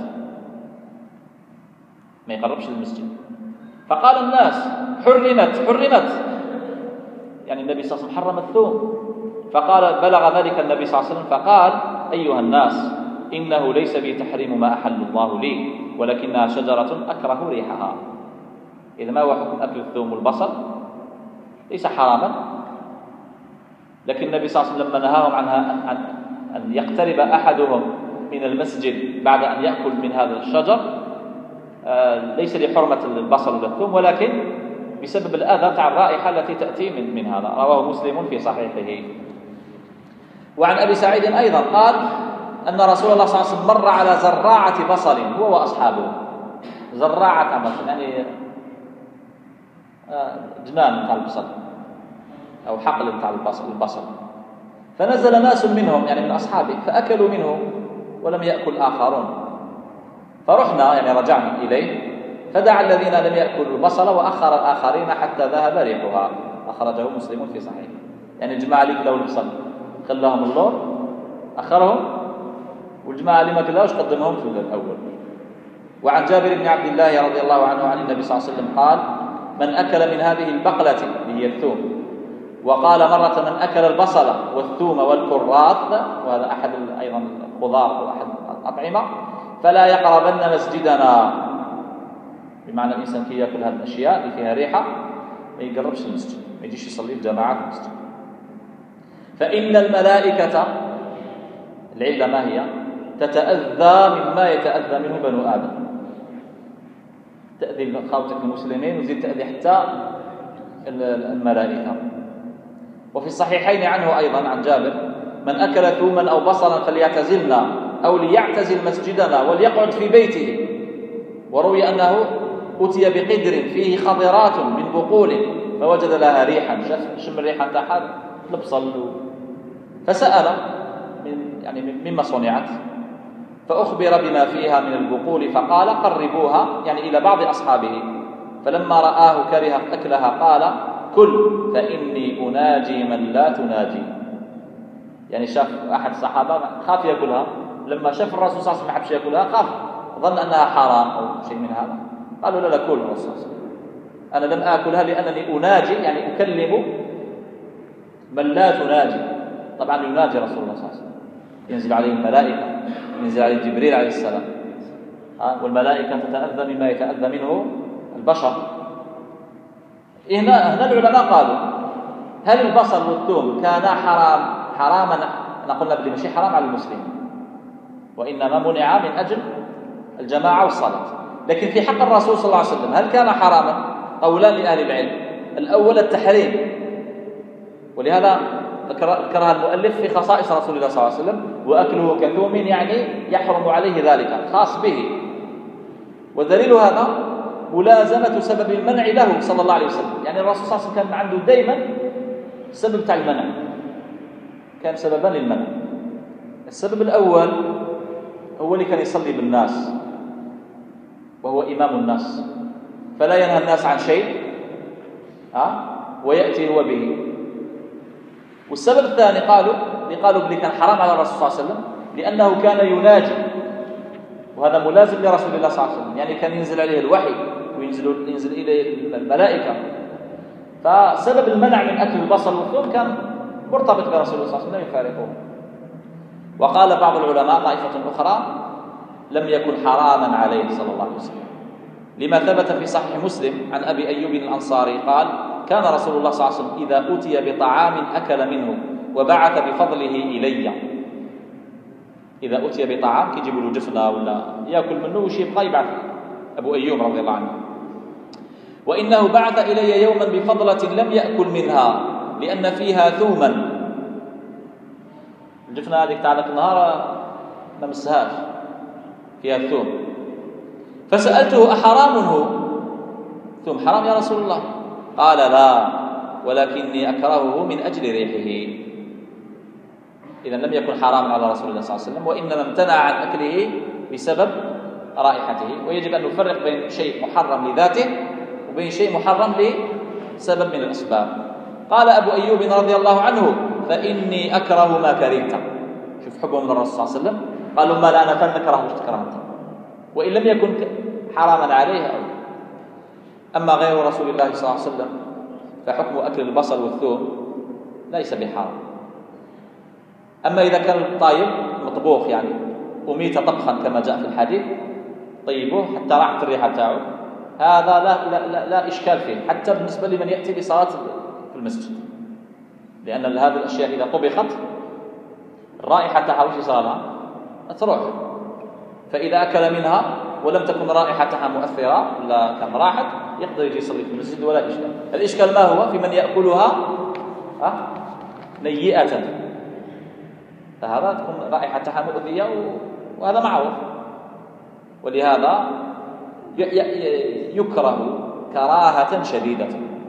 ما يقربش المسجد. فقال الناس: حرمت، يعني النبي صلى الله عليه وسلم حرم الثوم. فقال: بلغ ذلك النبي صلى الله عليه وسلم فقال: أيها الناس، إنه ليس بي تحريم ما أحل الله لي، ولكنها شجرة أكره ريحها. إذا ما هو حكم أكل الثوم والبصل؟ ليس حراما، لكن النبي صلى الله عليه وسلم لما نهاهم عن أن يقترب أحدهم من المسجد بعد أن يأكل من هذا الشجر، ليس لحرمة البصل والثوم، ولكن بسبب الأذى تاع الرائحة التي تأتي من هذا. رواه مسلم في صحيحه. وعن أبي سعيد أيضا قال أن رسول الله صلى الله عليه وسلم مر على زراعة بصل هو وأصحابه. زراعة بصل يعني جنان بتاع البصل أو حقل بتاع البصل، فنزل ناس منهم يعني من أصحابه فأكلوا منه ولم يأكل آخرون، فرحنا يعني رجعنا إليه فدعا الذين لم يأكلوا البصل وأخر الآخرين حتى ذهب ريحها. أخرجه مسلم في صحيح. يعني الجماعة اللي كلوا البصل خلاهم اللون أخرهم، والجماعة اللي ما كلاوش قدمهم في الأول. وعن جابر بن عبد الله رضي الله عنه عن النبي صلى الله عليه وسلم قال: من أكل من هذه البقلة اللي هي الثوم، وقال مرة: من أكل البصل والثوم والكراث، وهذا أحد أيضا الخضار أو أحد الأطعمة، فلا يقربن مسجدنا. بمعنى الإنسان كي يأكل هذه الأشياء اللي فيها ريحة ما يقربش المسجد، ما يجيش يصلي الجماعة في المسجد. فإن الملائكة، العلة ما هي؟ تتأذى مما يتأذى منه بنو آدم. تأذي خاوتك المسلمين وزيد تأذي حتى الملائكة. وفي الصحيحين عنه أيضا عن جابر: من أكل ثوما أو بصلا فليعتزلنا أو ليعتزل مسجدنا وليقعد في بيته. وروي أنه أتي بقدر فيه خضرات من بقول فوجد لها ريحا، شم الريحة تحت البصل، فسأل مما صنعت، فأخبر بما فيها من البقول فقال: قربوها، يعني إلى بعض أصحابه. فلما رآه كره أكلها قال: كل فإني أناجي من لا تناجي. يعني شاف أحد الصحابة خاف يأكلها، لما شاف الرسول صلى الله عليه وسلم ما حبش يأكلها خاف، ظن أنها حرام أو شيء من هذا. قالوا: لا كل الرسول صلى الله عليه وسلم، أنا لم آكلها لأنني أناجي، يعني أكلم من لا تناجي. طبعا يناجي رسول الله صلى الله عليه وسلم، ينزل عليه الملائكة، ينزل عليه جبريل عليه السلام، والملائكة تتأذى مما يتأذى منه البشر. هنا العلماء قالوا: هل البصل والثوم كانا حراما؟ قلنا بلي ماشي حرام على المسلم، وإنما منع من أجل الجماعة والصلاة. لكن في حق الرسول صلى الله عليه وسلم هل كان حراما؟ قولان لأهل العلم. الأول التحريم، ولهذا ذكرها المؤلف في خصائص رسول الله صلى الله عليه وسلم: وأكله كثوم، يعني يحرم عليه ذلك، خاص به. ودليل هذا ملازمة سبب المنع له صلى الله عليه وسلم. يعني الرسول صلى الله عليه وسلم كان عنده دائما السبب تاع المنع، كان سببا للمنع. السبب الأول هو اللي كان يصلي بالناس وهو إمام الناس، فلا ينهى الناس عن شيء ويأتي هو به. والسبب الثاني قالوا بلي كان حرام على الرسول صلى الله عليه وسلم لأنه كان يناجي، وهذا ملازم لرسول الله صلى الله عليه وسلم. يعني كان ينزل عليه الوحي ينزل إليه الملائكة. فسبب المنع من أكل البصل والثوم كان مرتبط برسول الله صلى الله عليه وسلم يفارقه. وقال بعض العلماء طائفة أخرى لم يكن حراما عليه صلى الله عليه وسلم، لما ثبت في صحيح مسلم عن أبي أيوب الأنصاري قال كان رسول الله صلى الله عليه وسلم إذا أتي بطعام أكل منه وبعث بفضله إلي. إذا أتي بطعام كيجيبوا له جفنة ولا يأكل منه وش يبقى يبعث أبو أيوب رضي الله عنه. وإنه بعث إلي يوما بفضلة لم يأكل منها لأن فيها ثوما. الجفنة هذيك تاع النهار ما مسهاش فيها الثوم. فسألته أحرام هو؟ ثوم حرام يا رسول الله؟ قال لا ولكني أكرهه من أجل ريحه. إذا لم يكن حراما على رسول الله صلى الله عليه وسلم، وإنما امتنع عن أكله بسبب رائحته. ويجب أن نفرق بين شيء محرم لذاته وبين شيء محرم لسبب من الأسباب. قال أبو أيوب رضي الله عنه فإني أكره ما كرهت. شوف حكم من الرسول صلى الله عليه وسلم، قالوا ما لا أنا فنكره وش تكرهت، وإن لم يكن حراما عليه. أما غير رسول الله صلى الله عليه وسلم فحكم أكل البصل والثوم ليس بحرام. أما إذا كان الطايب مطبوخ يعني أميت طبخا كما جاء في الحديث طيبوه حتى راحت الريحة تاعه، هذا لا إشكال فيه حتى بالنسبة لمن يأتي لصلاة في المسجد، لأن هذه الأشياء إذا طبخت الرائحة تاعها وش يصير لها؟ تروح. فإذا أكل منها ولم تكن رائحتها مؤثرة ولا كان راحت يقدر يجي يصلي في المسجد ولا إشكال. الإشكال ما هو؟ في من يأكلها نيئة، فهذا تكون رائحتها مؤذية وهذا معروف. ولهذا يكره كراهة شديدة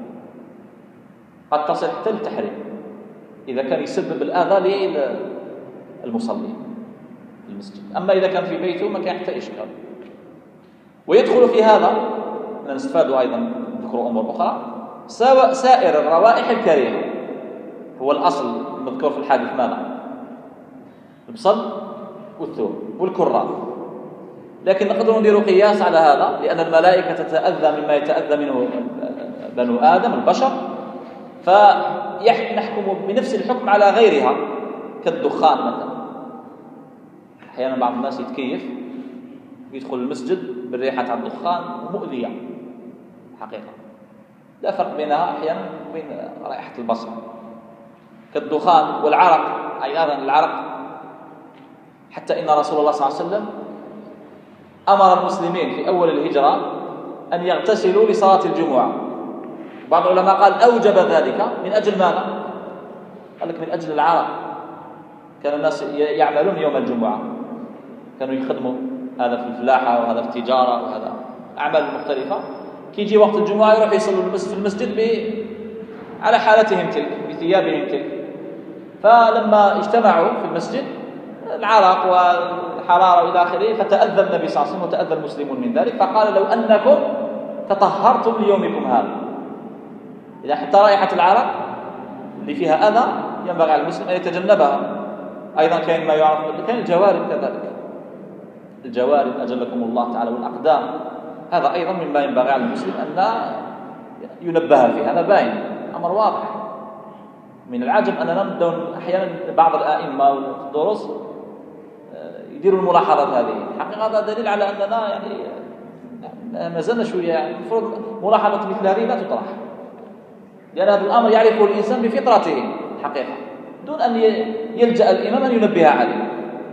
قد تصل حتى للتحريم إذا كان يسبب الأذى للمصلي في المسجد. أما إذا كان في بيته ما كان يحتاج إشكال. ويدخل في هذا نستفاد أيضا ذكر أمور أخرى سائر الروائح الكريهة. هو الأصل المذكور في الحديث ماذا؟ البصل والثوم والكراث، لكن نقدر ندير قياس على هذا لأن الملائكة تتأذى مما يتأذى منه بنو آدم البشر، فنحكم بنفس الحكم على غيرها كالدخان مثلا. أحيانا بعض الناس يتكيف يدخل المسجد بالريحة على الدخان مؤذية حقيقة، لا فرق بينها أحيانا وبين رائحة البصل كالدخان والعرق. أيضا العرق حتى إن رسول الله صلى الله عليه وسلم أمر المسلمين في أول الهجرة أن يغتسلوا لصلاة الجمعة. بعض العلماء قال أوجب ذلك من أجل ماذا؟ قال لك من أجل العرق. كان الناس يعملون يوم الجمعة، كانوا يخدموا، هذا في الفلاحة وهذا في التجارة وهذا أعمال مختلفة. كي يجي وقت الجمعة يروح يصلوا في المسجد على حالتهم تلك بثيابهم تلك. فلما اجتمعوا في المسجد العرق والحرارة إلى آخره فتأذى النبي صلى الله عليه وسلم وتأذى المسلمون من ذلك، فقال لو أنكم تطهرتم ليومكم هذا. إذا حتى رائحة العرق اللي فيها أذى ينبغي على المسلم أن يتجنبها. أيضا كان ما يعرف كان الجوارب كذلك، الجوارب أجلكم الله تعالى والأقدام، هذا أيضا مما ينبغي على المسلم أن لا ينبه فيه. هذا باين أمر واضح. من العجب أننا نبدأ أحيانا بعض الآئمة والدروس يديروا الملاحظات هذه. حقيقة هذا دليل على أننا يعني ما زلنا شوية يعني المفروض ملاحظة مثل هذه لا تطرح، لأن هذا الأمر يعرفه الإنسان بفطرته حقيقة دون أن يلجأ الإمام أن ينبه عليه.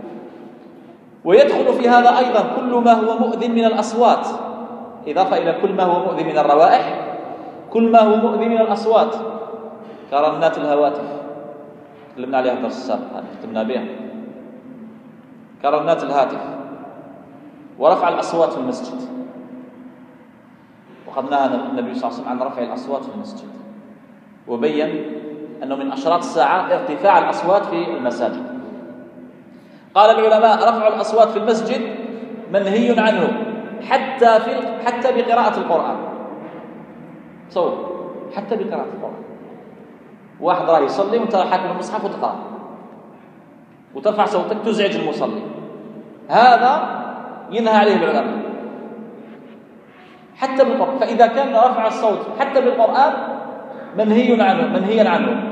ويدخل في هذا أيضا كل ما هو مؤذن من الأصوات، إضافة إلى كل ما هو مؤذن من الروائح، كل ما هو مؤذن من الأصوات كرنات الهواتف تكلمنا عليها في الدرس السابق ختمنا بها، كرنات الهاتف ورفع الأصوات في المسجد. وقد نهى النبي صلى الله عليه وسلم عن رفع الأصوات في المسجد، وبين أنه من أشراط الساعة ارتفاع الأصوات في المساجد. قال العلماء رفع الأصوات في المسجد منهي عنه حتى بقراءة القرآن. صور حتى بقراءة القرآن، واحد راه يصلي وانت حاكم المصحف وتقرأ وترفع صوتك تزعج المصلي، هذا ينهى عليه العلماء. حتى بالقرآن. فإذا كان رفع الصوت حتى بالقرآن منهيا عنه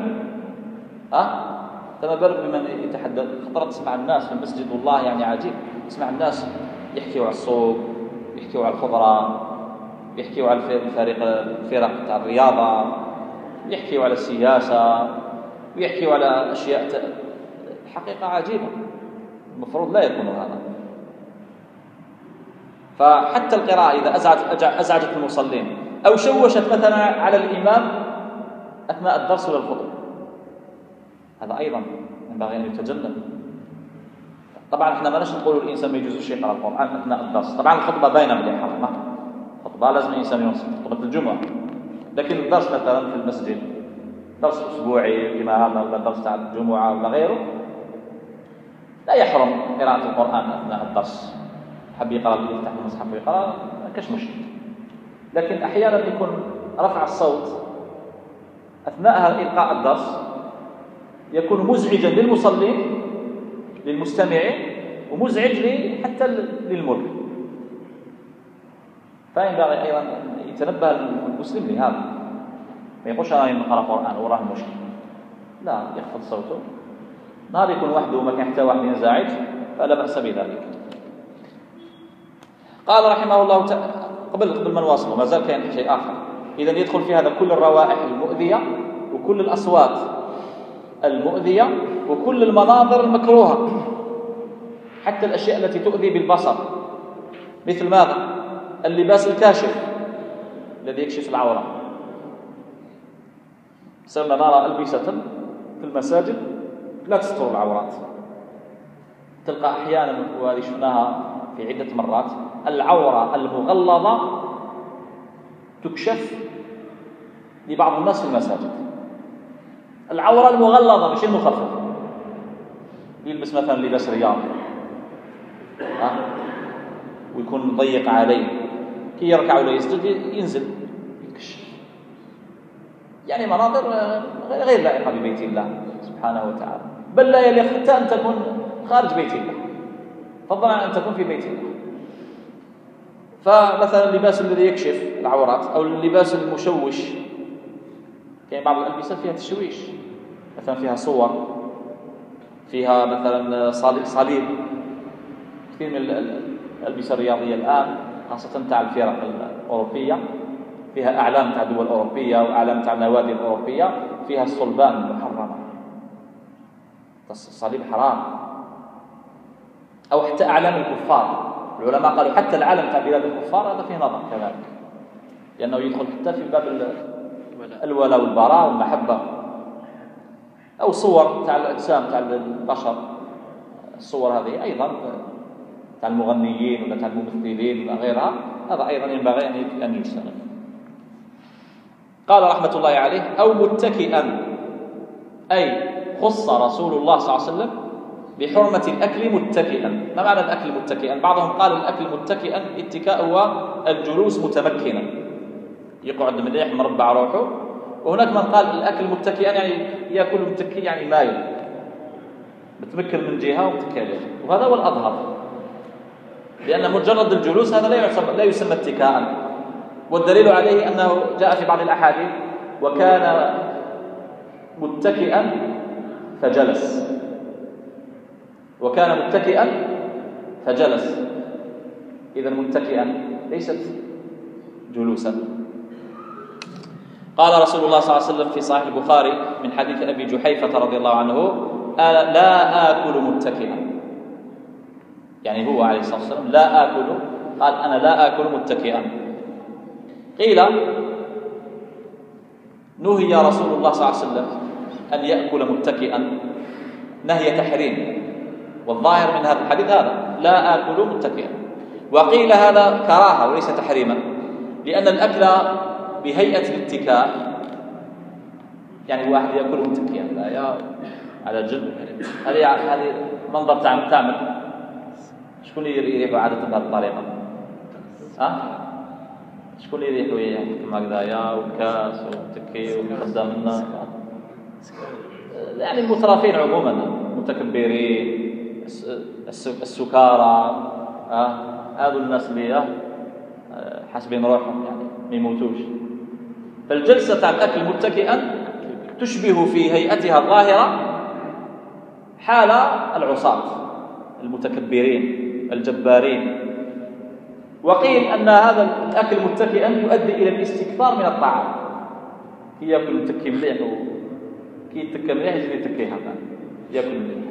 فما بالك بمن يتحدث. خطرت تسمع الناس في المسجد والله يعني عجيب، تسمع الناس يحكيوا على السوق، يحكيوا على الخضرة، يحكيوا على الفرق تاع الرياضة، يحكيوا على السياسة، ويحكيوا على أشياء حقيقة عجيبة المفروض لا يكون هذا. فحتى القراءة إذا أزعجت المصلين أو شوشت مثلا على الإمام أثناء الدرس ولا الخطبة، هذا أيضا ينبغي أن يتجنب. طبعا احنا ما نقول الإنسان ما يجوزش يقرأ القرآن أثناء الدرس. طبعا الخطبة باينة بلي حرام، الخطبة لازم الإنسان ينصت خطبة الجمعة، لكن الدرس مثلا في المسجد درس أسبوعي كما هذا ولا درس تاع الجمعة ولا غيره لا يحرم قراءة القرآن أثناء الدرس. حب يقرأ يفتح المصحف ويقرأ ما كاش مشكل، لكن أحيانا يكون رفع الصوت أثناء إلقاء الدرس يكون مزعجا للمصلين للمستمعين ومزعج حتى للملك. فينبغي أيضا يتنبه المسلم لهذا، ما يقولش أنا نقرأ قرآن وراه مشكل، لا، يخفض صوته. نهار يكون وحده وما كان حتى واحد ينزعج فلا بأس بذلك. قال رحمه الله تعالى قبل ما نواصل ما زال كان شيء آخر. إذن يدخل في هذا كل الروائح المؤذية وكل الأصوات المؤذية وكل المناظر المكروهة، حتى الأشياء التي تؤذي بالبصر، مثل ماذا؟ اللباس الكاشف الذي يكشف العورة. صرنا نرى ألبسة في المساجد لا تستر العورات. تلقى أحيانا وهذه شفناها في عدة مرات العورة المغلظة تكشف لبعض الناس في المساجد. العورة المغلظة مش المخففة. يلبس مثلا لباس رياضي ويكون مضيق عليه، كي يركع ولا يسجد ينزل يكشف، يعني مناظر غير لائقة ببيت الله سبحانه وتعالى، بل لا يليق حتى أن تكون خارج بيت الله، فضلا عن أن تكون في بيت الله. فمثلا اللباس الذي يكشف العورات أو اللباس المشوش، يعني بعض الألبسة فيها تشويش، مثلا فيها صور، فيها مثلا صليب. كثير من الألبسة الرياضية الآن خاصة تاع الفرق الأوروبية فيها أعلام تاع دول أوروبية وأعلام تاع النوادي الأوروبية فيها الصلبان المحرمة، الصليب حرام. أو حتى أعلام الكفار، العلماء قالوا حتى العالم تاع بلاد الكفار هذا فيه نظر كذلك، لأنه يدخل حتى في باب الولاء والبراء والمحبة. أو صور تاع الأجسام تاع البشر، الصور هذه أيضا تاع المغنيين ولا تاع الممثلين ولا غيرها، هذا أيضا ينبغي أن يجتنب. قال رحمة الله عليه: أو متكئا، أي خص رسول الله صلى الله عليه وسلم بحرمة الأكل متكئا. ما معنى الأكل متكئا؟ بعضهم قال الأكل متكئا اتكاء هو الجلوس متمكنا، يقعد مليح مربع روحه. وهناك من قال الأكل متكئا يعني يأكل متكئ يعني مايل، متمكن من جهة ومتكئ عليها، وهذا هو الأظهر، لأن مجرد الجلوس هذا لا يسمى اتكاء. والدليل عليه أنه جاء في بعض الأحاديث: وكان متكئا فجلس، وكان متكئا فجلس. إذا متكئا ليست جلوسا. قال رسول الله صلى الله عليه وسلم في صحيح البخاري من حديث أبي جحيفة رضي الله عنه: لا آكل متكئا، يعني هو عليه الصلاة والسلام لا آكل، قال أنا لا آكل متكئا. قيل: نهي رسول الله صلى الله عليه وسلم أن يأكل متكئا نهي تحريم، والظاهر من هذا الحديث هذا لا آكل متكئا. وقيل هذا كراهة وليس تحريما، لأن الأكل بهيئة الاتكاء، يعني واحد يأكل متكئا لا على جنب، هذه منظر تعمل. شكون يريح عادة بهذه الطريقة؟ شكون يريح كما هكذايا والكاس والتكي وقدامنا؟ يعني المترفين عموما، المتكبرين، السكارى، هذو الناس اللي حسبين روحهم يعني ما يموتوش. فالجلسة تاع الأكل متكئا تشبه في هيئتها الظاهرة حال العصاة المتكبرين الجبارين. وقيل أن هذا الأكل متكئا يؤدي إلى الاستكثار من الطعام، كي يأكل متكي مليح كي يتكى مليح يجي يتكي هذا يأكل مليح.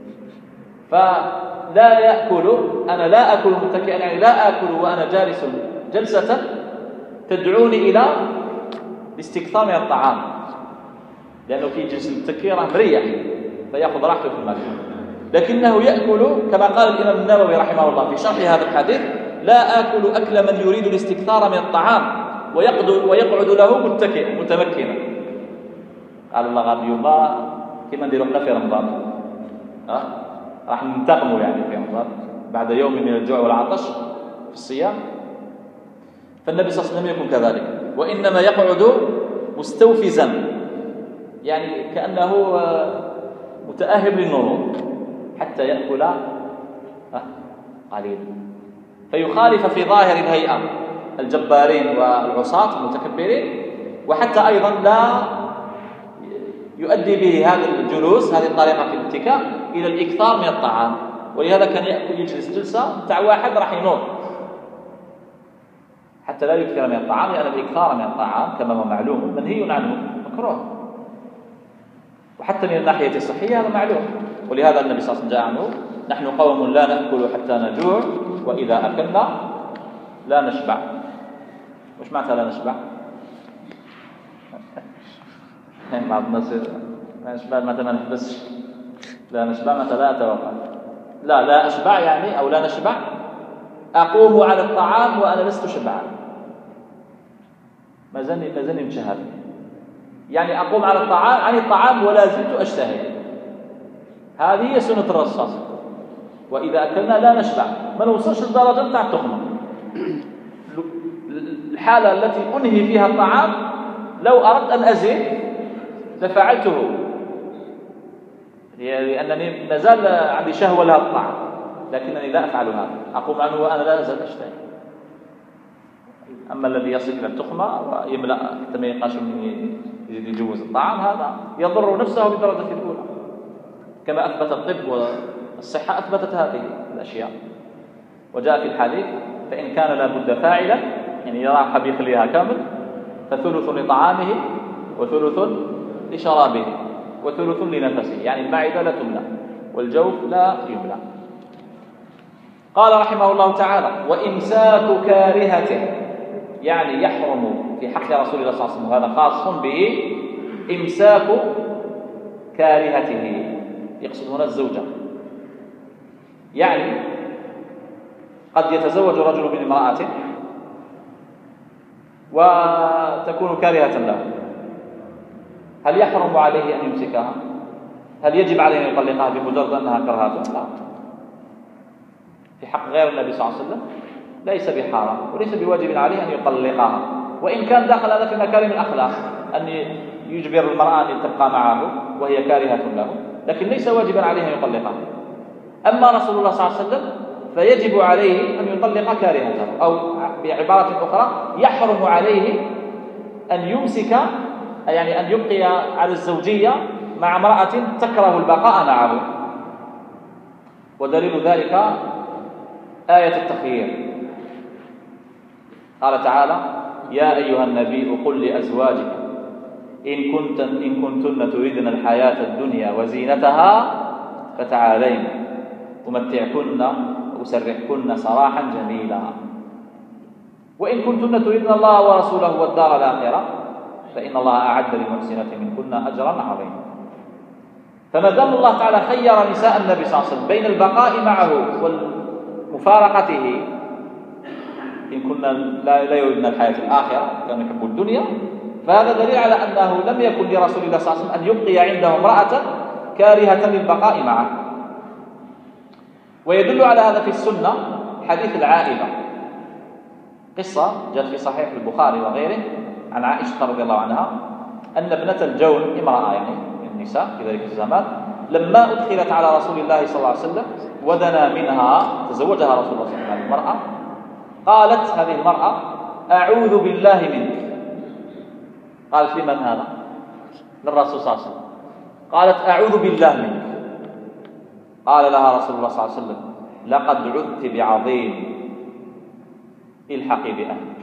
فلا يأكل، أنا لا أكل متكئا يعني لا أكل وأنا جالس جلسة تدعوني إلى الاستكثار من الطعام، لأنه كي يجلس متكي راه مريح فيأخذ راحته في المكان. لكنه يأكل كما قال الإمام النووي رحمه الله في شرح هذا الحديث: لا آكل أكل من يريد الاستكثار من الطعام ويقعد له متكئا متمكنا. قال الله غادي يوما كما نديروا حنا في رمضان، راح ننتقموا يعني في رمضان بعد يوم من الجوع والعطش في الصيام. فالنبي صلى الله عليه وسلم يكون كذلك، وإنما يقعد مستوفزا يعني كأنه متأهب للنهوض حتى يأكل قليلا، فيخالف في ظاهر الهيئة الجبارين والعصاة المتكبرين، وحتى أيضا لا يؤدي به هذا الجلوس هذه الطريقة في الاتكاء إلى الإكثار من الطعام. ولهذا كان يأكل يجلس جلسة تاع واحد راح ينوض حتى لا يكثر من الطعام، لأن الإكثار من الطعام كما هو معلوم منهي عنه مكروه، وحتى من الناحية الصحية هذا معلوم. ولهذا النبي صلى الله عليه وسلم جاء عنه: نحن قوم لا نأكل حتى نجوع وإذا أكلنا لا نشبع. وش معنى لا نشبع؟ بعض الناس لا نشبع متى ما نحبسش، لا نشبع متى لا أتوقع. لا أشبع يعني أو لا نشبع أقوم على الطعام وأنا لست شبعان، ما زلني مشهد، يعني أقوم على الطعام عن الطعام ولا زلت أشتهي. هذه هي سنة الرسول. وإذا أكلنا لا نشبع، ما نوصلش لدرجة بتاع التخمة. الحالة التي أنهي فيها الطعام لو أردت أن أزيد لفعلته، لأنني ما زال عندي شهوة لهذا الطعام، لكنني لا أفعل هذا، أقوم عنه وأنا لا أزال أشتهي. أما الذي يصل إلى التخمة ويملأ حتى ما يبقاش يزيد يجوز الطعام، هذا يضر نفسه بالدرجة الأولى، كما أثبت الطب والصحة أثبتت هذه الأشياء. وجاء في الحديث: فإن كان لابد فاعلا، يعني راح بيخليها كامل، فثلث لطعامه وثلث لشرابه وثلث لنفسه، يعني المعدة لا تملأ والجوف لا يملأ. قال رحمه الله تعالى: وإمساك كارهة، يعني يحرم في حق رسول الله صلى الله عليه وسلم، هذا خاص به، إمساك كارهته، يقصد هنا الزوجة. يعني قد يتزوج رجل من امرأة وتكون كارهة له، هل يحرم عليه أن يمسكها؟ هل يجب عليه أن يطلقها بمجرد أنها كرهته؟ لا. في حق غير النبي صلى الله عليه وسلم ليس بحرام وليس بواجب عليه أن يطلقها، وإن كان داخل هذا في مكارم الأخلاق أن يجبر المرأة أن تبقى معه وهي كارهة له، لكن ليس واجبا عليه أن يطلقها. أما رسول الله صلى الله عليه وسلم فيجب عليه أن يطلق كارهته، أو بعبارة أخرى يحرم عليه أن يمسك، يعني أن يبقي على الزوجية مع امرأة تكره البقاء معه. ودليل ذلك آية التخيير، قال تعالى: يا أيها النبي قل لأزواجك إن كنتن تريدن الحياة الدنيا وزينتها فتعالين أمتعكن وأسرحكن سراحا جميلا، وإن كنتن تريدن الله ورسوله والدار الآخرة فإن الله أعد للمحسنات منكن أجرا عظيما. فما دام الله تعالى خير نساء النبي صلى الله عليه وسلم بين البقاء معه ومفارقته، إن كنا لا يريدن الحياة الآخرة كانوا يحبوا الدنيا، فهذا دليل على أنه لم يكن لرسول الله صلى الله عليه وسلم أن يبقي عنده امرأة كارهة للبقاء معه. ويدل على هذا في السنة حديث العائبة، قصة جاءت في صحيح البخاري وغيره عن عائشة رضي الله عنها أن ابنة الجون، امرأة يعني من النساء في ذلك الزمان، لما أدخلت على رسول الله صلى الله عليه وسلم ودنا منها، تزوجها رسول الله صلى الله عليه وسلم المرأة، قالت هذه المرأة: أعوذ بالله منك. قالت لمن هذا؟ للرسول صلى الله عليه وسلم. قالت أعوذ بالله منك. قال لها رسول الله صلى الله عليه وسلم لقد عذت بعظيم، الحقي بأهلك.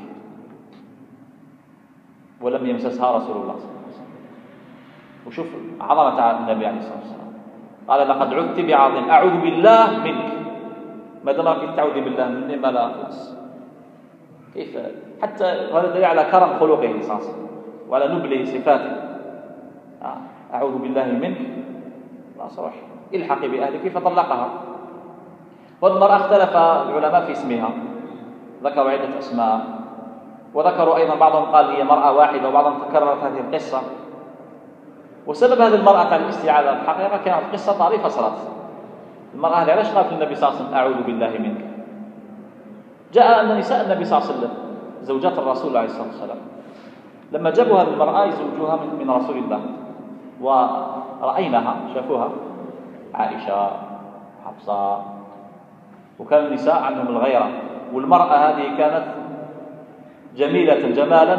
ولم يمسسها رسول الله صلى الله عليه وسلم. وشوف عظمة النبي عليه الصلاة والسلام، قال لقد عذت بعظيم، أعوذ بالله منك. ما دام راك تعوذي بالله مني ما لا خلاص. كيف؟ حتى هذا دليل على كرم خلقه صلى الله عليه وسلم وعلى نبله صفاته. أعوذ بالله منك، خلاص روح الحقي بأهلك. فطلقها. والمرأة اختلف العلماء في اسمها، ذكروا عدة أسماء، وذكروا أيضا بعضهم قال هي مرأة واحدة، وبعضهم تكررت هذه القصة. وسبب هذه المرأة عن الاستعاذة في الحقيقة كانت قصة طريفة صارت. المرأة هذه علاش قالت للنبي صلى الله عليه وسلم أعوذ بالله منك؟ جاء أن نساء النبي صلى الله عليه وسلم زوجات الرسول عليه الصلاة والسلام لما جابوا هذه المرأة يزوجوها من رسول الله، ورأيناها شافوها عائشة حفصة، وكان النساء عندهم الغيرة. والمرأة هذه كانت جميلة جمالا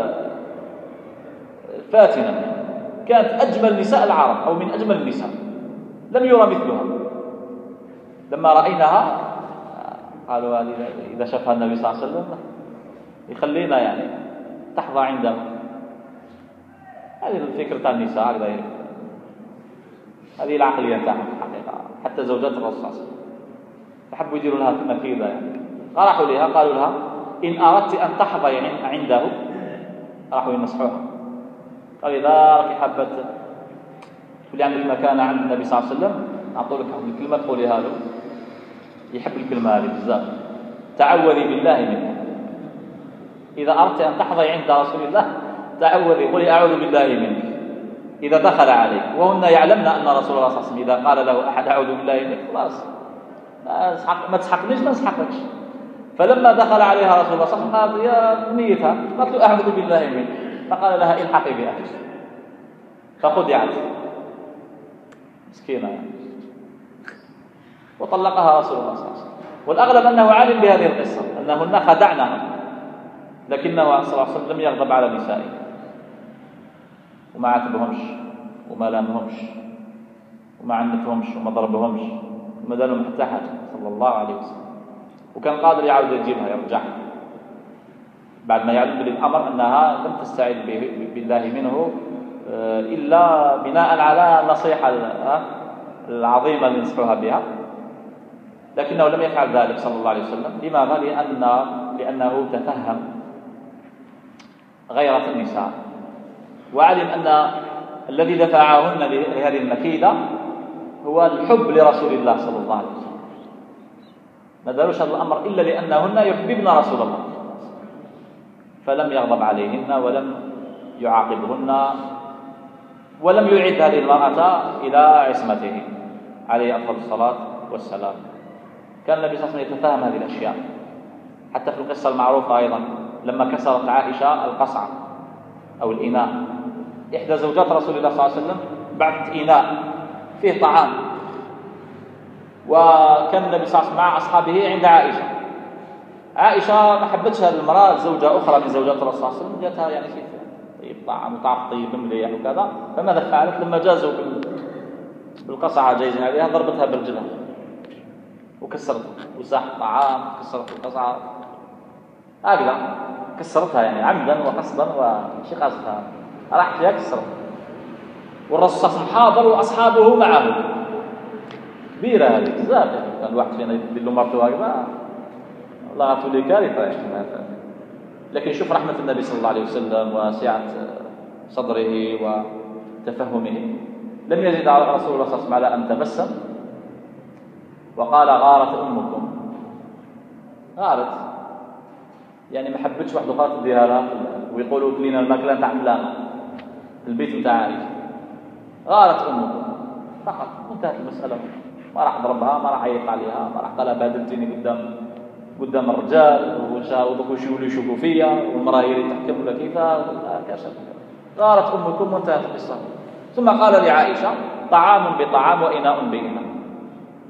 فاتنا، كانت أجمل نساء العرب أو من أجمل النساء، لم يرى مثلها. لما رأيناها قالوا هذه إذا شافها النبي صلى الله عليه وسلم يخلينا يعني تحظى عنده. هذه الفكرة تاع النساء، هذه العقلية تاعهم في الحقيقة. حتى زوجات الرسول صلى الله عليه وسلم يحبوا يديروا لها مكيدة يعني. راحوا لها قالوا لها إن أردت أن تحظي عنده، راحوا ينصحوها قالوا إذا راكي حابة تولي عندك مكانة عند النبي صلى الله عليه وسلم أعطوا لك الكلمة تقوليها له، يحب الكلمة هذه بزاف. تعوذي بالله منه. إذا أردت أن تحظي عند رسول الله تعوذي، قولي أعوذ بالله منك إذا دخل عليك. وهن يعلمن أن رسول الله صلى الله عليه وسلم إذا قال له أحد أعوذ بالله منك خلاص ما تسحقنيش ما نسحقكش. فلما دخل عليها رسول الله صلى الله عليه وسلم قال يا بنيتها، قالت له أعوذ بالله منك، فقال لها الحقي بأهلك، فخدعت مسكينة يعني. وطلقها رسول الله صلى الله عليه وسلم. والأغلب أنه علم بهذه القصة أنهن خدعنها، لكنه صلى الله عليه وسلم لم يغضب على نسائه وما عاتبهمش وما لامهمش وما عنفهمش وما ضربهمش وما دالهم حتى حاجة صلى الله عليه وسلم. وكان قادر يعود يجيبها يرجعها بعد ما يعلم بالأمر أنها لم تستعيذ بالله منه إلا بناء على النصيحة العظيمة اللي نصحوها بها، لكنه لم يفعل ذلك صلى الله عليه وسلم. لماذا؟ لأنه تفهم غيرة النساء، وعلم أن الذي دفعهن لهذه المكيدة هو الحب لرسول الله صلى الله عليه وسلم. ما داروش هذا الأمر إلا لأنهن يحببن رسول الله، فلم يغضب عليهن ولم يعاقبهن ولم يعد هذه المرأة إلى عصمته عليه أفضل الصلاة والسلام. كان النبي صلى الله عليه وسلم يتفهم هذه الأشياء. حتى في القصة المعروفة أيضا لما كسرت عائشة القصعة أو الإناء، إحدى زوجات رسول الله صلى الله عليه وسلم بعثت إناء فيه طعام، وكان النبي صلى الله عليه وسلم مع أصحابه عند عائشة ما حبتش هذه المرأة، زوجة أخرى من زوجات الرسول صلى الله عليه وسلم جاتها يعني في طيب طعام وطعام طيب مليح وكذا. فماذا فعلت؟ لما جازوا بالقصعة جايزين عليها ضربتها برجلها وكسرتها، وساح الطعام كسرت القصعة هكذا، كسرتها يعني عمدا وقصدا وشي قصدها، راح فيها كسرتها. والرسول صلى الله عليه وسلم حاضر وأصحابه معه، كبيرة هذه بزاف. كان الواحد فينا يدير له مرته هكذا والله غتولي كارثة. لكن شوف رحمة النبي صلى الله عليه وسلم وسعة صدره وتفهمه، لم يزد على رسول الله صلى الله عليه وسلم على أن تبسم وقال غارت أمكم. غارت يعني ما حبتش واحد أخرى تديها لها ويقولوا لنا الماكلة تاع فلان البيت نتاع عائشة. غارت أمكم فقط، انتهت المسألة. ما راح ضربها، ما راح يعيق عليها، ما راح قالها بهدلتيني قدام الرجال وشو يشوفوا فيا والمرأة هي اللي تحكم ولا كيفها. غارت أمكم وانتهت القصة. ثم قال لعائشة طعام بطعام وإناء بإناء،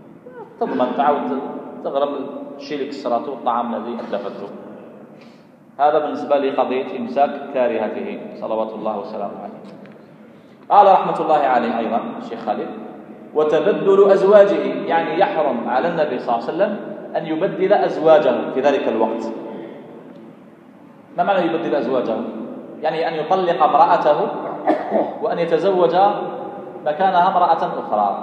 تضمن تعود تغرب الشيء اللي كسرته والطعام الذي أتلفته. هذا بالنسبة لقضية إمساك كارهته صلوات الله وسلامه عليه. قال رحمة الله عليه أيضا الشيخ خالد: وتبدل أزواجه، يعني يحرم على النبي صلى الله عليه وسلم أن يبدل أزواجه في ذلك الوقت. ما معنى يبدل أزواجه؟ يعني أن يطلق امرأته وأن يتزوج مكانها امرأة أخرى.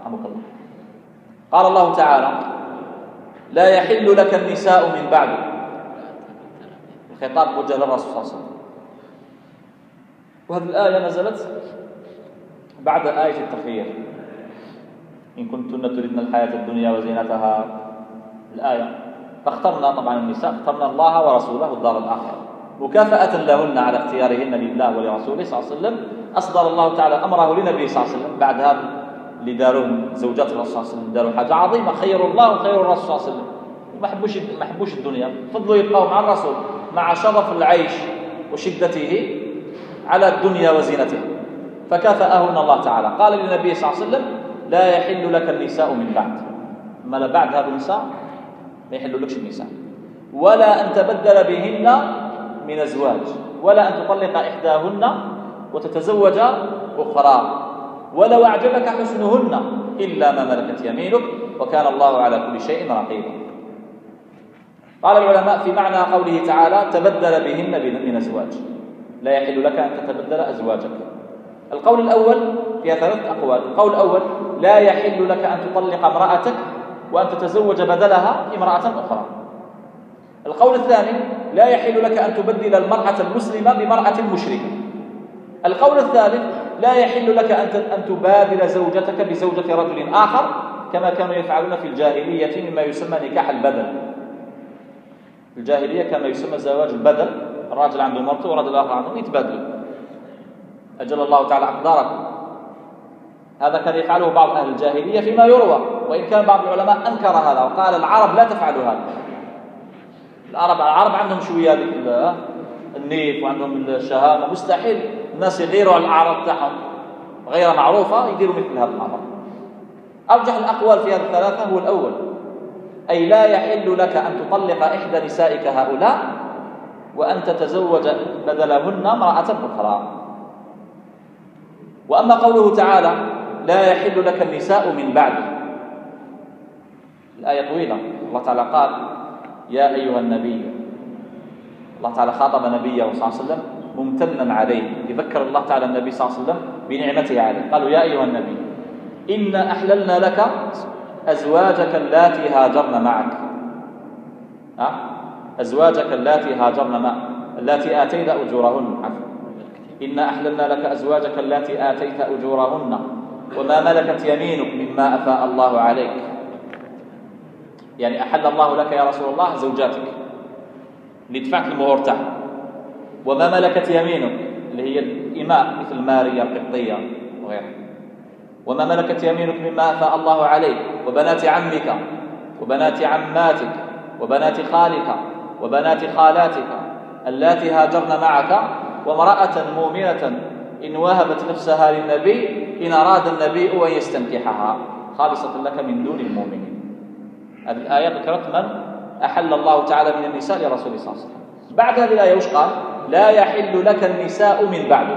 قال الله تعالى: لا يحل لك النساء من بعد. الخطاب وجه للرسول صلى الله عليه وسلم. وهذه الآية نزلت بعد آية التخيير: إن كنتن تردن الحياة الدنيا وزينتها، الآية. فاخترنا طبعا النساء، اخترنا الله ورسوله الدار الآخرة مكافأة لهن على اختيارهن لله ولرسوله صلى الله عليه وسلم. أصدر الله تعالى أمره لنبيه صلى الله عليه وسلم بعد هذا اللي دارهم زوجات الرسول صلى الله عليه وسلم، داروا حاجة عظيمة: خير الله وخير الرسول صلى الله عليه وسلم. ما حبوش الدنيا، فضلوا يبقوا مع الرسول مع شرف العيش وشدته على الدنيا وزينتها، فكافأهن الله تعالى. قال للنبي صلى الله عليه وسلم: لا يحل لك النساء من بعد. ما بعد هذا النساء ما يحل لكش النساء، ولا أن تبدل بهن من أزواج، ولا أن تطلق إحداهن وتتزوج أخرى، ولو أعجبك حسنهن إلا ما ملكت يمينك وكان الله على كل شيء رقيبا. قال العلماء في معنى قوله تعالى: تبدل بهن من أزواج، لا يحل لك أن تتبدل أزواجك. القول الأول فيها 3 أقوال. القول الأول: لا يحل لك أن تطلق امرأتك وأن تتزوج بدلها امرأة أخرى. القول الثاني: لا يحل لك أن تبدل المرأة المسلمة بمرأة مشركة. القول الثالث: لا يحل لك أن تبادل زوجتك بزوجة رجل آخر كما كانوا يفعلون في الجاهلية مما يسمى نكاح البدل. في الجاهلية كما يسمى زواج البدل، الراجل عنده مرته ورجل آخر عنده، يتبادلوا. أجل الله تعالى أقداركم. هذا كان يفعله بعض أهل الجاهلية فيما يروى، وإن كان بعض العلماء أنكر هذا وقال العرب لا تفعل هذا. العرب عندهم شوية النيف وعندهم الشهامة، مستحيل الناس يغيروا على الأعراض تاعهم غير معروفة يديروا مثل هذا الأمر. أرجح الأقوال في هذه الثلاثة هو الأول، أي لا يحل لك أن تطلق إحدى نسائك هؤلاء وأن تتزوج بدلهن امرأة أخرى. وأما قوله تعالى: لا يحل لك النساء من بعد، الآية طويلة. الله تعالى قال: يا أيها النبي. الله تعالى خاطب نبيه صلى الله عليه وسلم ممتنا عليه، يذكر الله تعالى النبي صلى الله عليه وسلم بنعمته عليه. قالوا: يا أيها النبي إنا أحللنا لك أزواجك اللاتي هاجرن معك. أزواجك اللاتي هاجرن معك، اللاتي آتيت أجورهن. إنا أحللنا لك أزواجك اللاتي آتيت أجورهن وما ملكت يمينك مما أفاء الله عليك. يعني أحل الله لك يا رسول الله زوجاتك اللي دفعت المهور تاعها، وما ملكت يمينك اللي هي الإماء مثل ماريا القبطية وغيرها. وما ملكت يمينك مما أفاء الله عليك، وبنات عمك وبنات عماتك وبنات خالك وبنات خالاتك اللاتي هاجرن معك، وامرأة مؤمنة إن وهبت نفسها للنبي إن أراد النبي أن يستنكحها خالصة لك من دون المؤمنين. هذه الآية ذكرت من أحل الله تعالى من النساء لرسول صلى الله عليه وسلم. بعد هذه الآية وش قال؟ لا يحل لك النساء من بعد.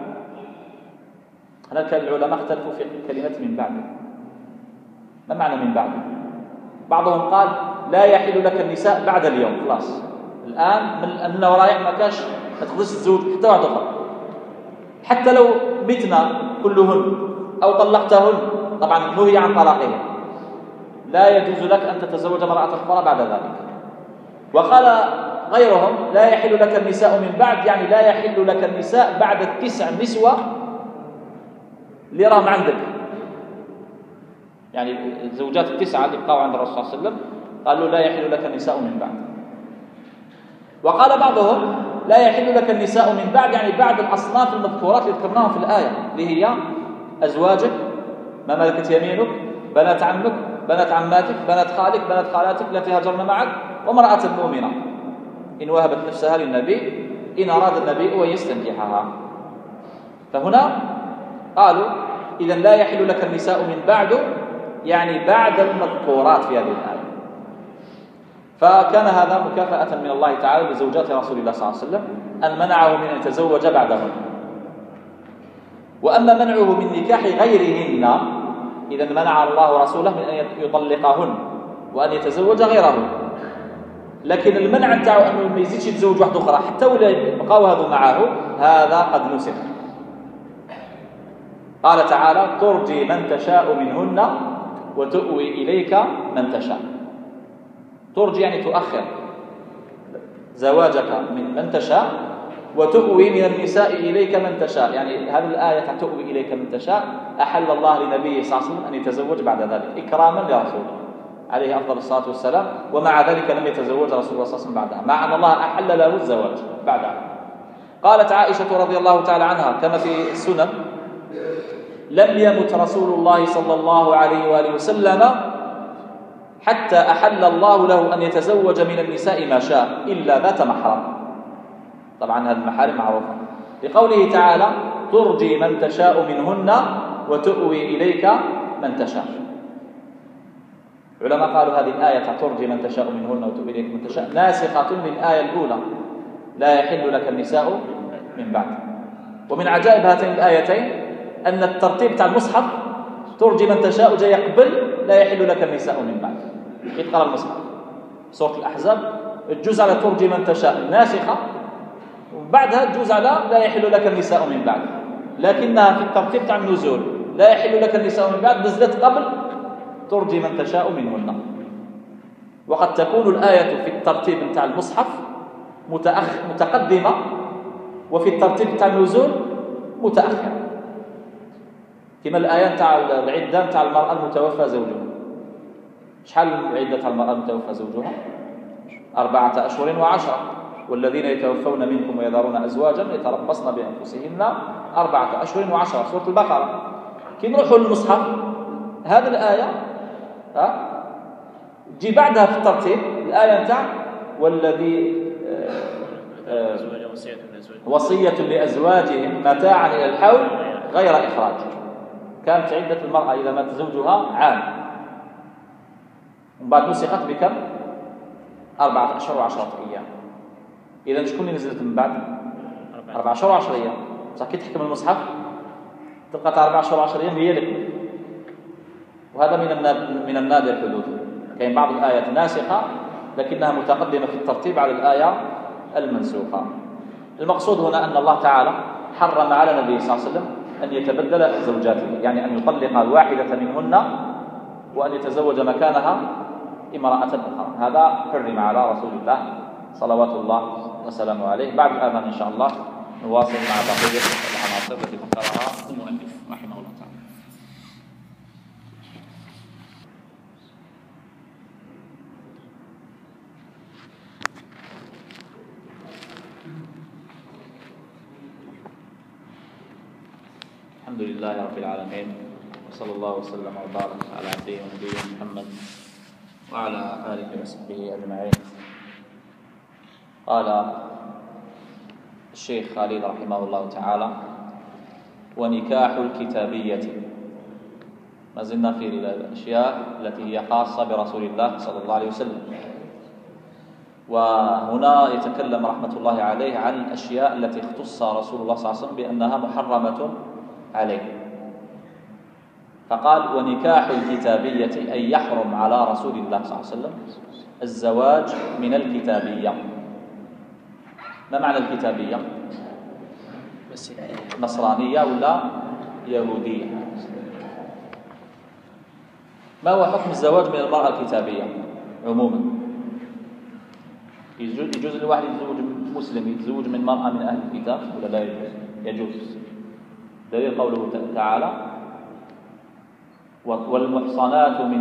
هناك العلماء اختلفوا في كلمة من بعد. ما معنى من بعد؟ بعضهم قال لا يحل لك النساء بعد اليوم، خلاص الآن من ورايح ما كاش ما تقدرش تزوج حتى واحدة أخرى، حتى لو متنا كلهن أو طلقتهن، طبعا نهي عن طلاقهن، لا يجوز لك أن تتزوج امرأة أخرى بعد ذلك. وقال غيرهم لا يحل لك النساء من بعد، يعني لا يحل لك النساء بعد 9 نسوة اللي راهم عندك، يعني الزوجات 9 اللي بقوا عند الرسول صلى الله عليه وسلم قالوا لا يحل لك النساء من بعد. وقال بعضهم لا يحل لك النساء من بعد، يعني بعد الأصناف المذكورات اللي ذكرناها في الآية، اللي هي أزواجك، ما ملكت يمينك، بنات عمك، بنات عماتك، بنات خالك، بنات خالاتك التي هاجرن معك، وامرأة مؤمنة إن وهبت نفسها للنبي إن أراد النبي أن يستنكحها. فهنا قالوا إذا لا يحل لك النساء من بعد، يعني بعد المذكورات في هذه الآية. فكان هذا مكافأة من الله تعالى لزوجات رسول الله صلى الله عليه وسلم أن منعه من أن يتزوج بعدهن. وأما منعه من نكاح غيرهن، إذا منع الله رسوله من أن يطلقهن وأن يتزوج غيرهن. لكن المنع نتاعو أنه ما يزيدش يتزوج واحدة أخرى حتى ولا يبقاو هذو معه، هذا قد نسخ. قال تعالى: ترجي من تشاء منهن وتؤوي إليك من تشاء. ترجي يعني تؤخر زواجك من تشاء، وتؤوي من النساء إليك من تشاء. يعني هذه الآية تؤوي إليك من تشاء أحل الله لنبيه صلى الله عليه وسلم أن يتزوج بعد ذلك إكراما لرسوله عليه أفضل الصلاة والسلام، ومع ذلك لم يتزوج رسول الله صلى الله عليه وسلم بعدها، مع أن الله أحل له الزواج بعدها. قالت عائشة رضي الله تعالى عنها كما في السنن: لم يمت رسول الله صلى الله عليه وآله وسلم حتى أحل الله له أن يتزوج من النساء ما شاء إلا ذات محرم. طبعا هذه المحارم معروفة، لقوله تعالى: ترجي من تشاء منهن وتؤوي إليك من تشاء. علماء قالوا هذه الآية ترجي من تشاء منهن وتؤوي إليك من تشاء ناسخة للآية الأولى: لا يحل لك النساء من بعد. ومن عجائب هاتين الآيتين أن الترتيب تاع المصحف ترجي من تشاء جاي يقبل لا يحل لك النساء من بعد. يقرأ المصحف سورة الأحزاب الجزء على ترجي من تشاء ناسخة، وبعدها الجزء على لا يحل لك النساء من بعد، لكنها في الترتيب تاع النزول لا يحل لك النساء من بعد نزلت قبل ترجي من تشاء منهن. وقد تكون الآية في الترتيب تاع المصحف متقدمة، وفي الترتيب تاع النزول متأخرة، كما الآية تاع العدة تاع المرأة المتوفى زوجها. شحال العدة تاع المرأة المتوفى زوجها؟ 4 أشهر و10. والذين يتوفون منكم ويذرون أزواجا يتربصن بأنفسهن 4 أشهر و10، سورة البقرة. كي نروحوا للمصحف هذه الآية تجي بعدها في الترتيب الآية تاع والذي وصية لأزواجهم متاعا إلى الحول غير إخراج. كانت عدة المرأة إذا مات زوجها عام، وبعد نسخت بكم؟ 4 أشهر و10 أيام. إذا شكون اللي نزلت من بعد؟ 4 أشهر و10 أيام. صح كي تحكم المصحف تلقى 4 أشهر و10 أيام هي لك، وهذا من النادر حدوثه. كاين بعض الآيات ناسخة لكنها متقدمة في الترتيب على الآية المنسوخة. المقصود هنا أن الله تعالى حرم على النبي صلى الله عليه وسلم أن يتبدل زوجاته، يعني أن يطلق واحدة منهن وأن يتزوج مكانها امرأة أخرى. هذا حرم على رسول الله صلوات الله وسلامه عليه. بعد الآذان إن شاء الله نواصل مع بقية العناصر التي ذكرها المؤلف رحمه الله تعالى. الحمد لله رب العالمين، وصلى الله وسلم وبارك على عبده ونبيه محمد وعلى آله وصحبه أجمعين. قال الشيخ خالد رحمه الله تعالى: ونكاح الكتابية. ما زلنا في الأشياء التي هي خاصة برسول الله صلى الله عليه وسلم، وهنا يتكلم رحمة الله عليه عن الأشياء التي اختص رسول الله صلى الله عليه وسلم بأنها محرمة عليه. فقال: ونكاح الكتابية أي يحرم على رسول الله صلى الله عليه وسلم الزواج من الكتابية. ما معنى الكتابية؟ نصرانية ولا يهودية؟ ما هو حكم الزواج من المرأة الكتابية عموما؟ يجوز لواحد يتزوج مسلم يتزوج من مرأة من أهل الكتاب ولا لا يجوز؟ يجوز. دليل قوله تعالى: والمحصنات من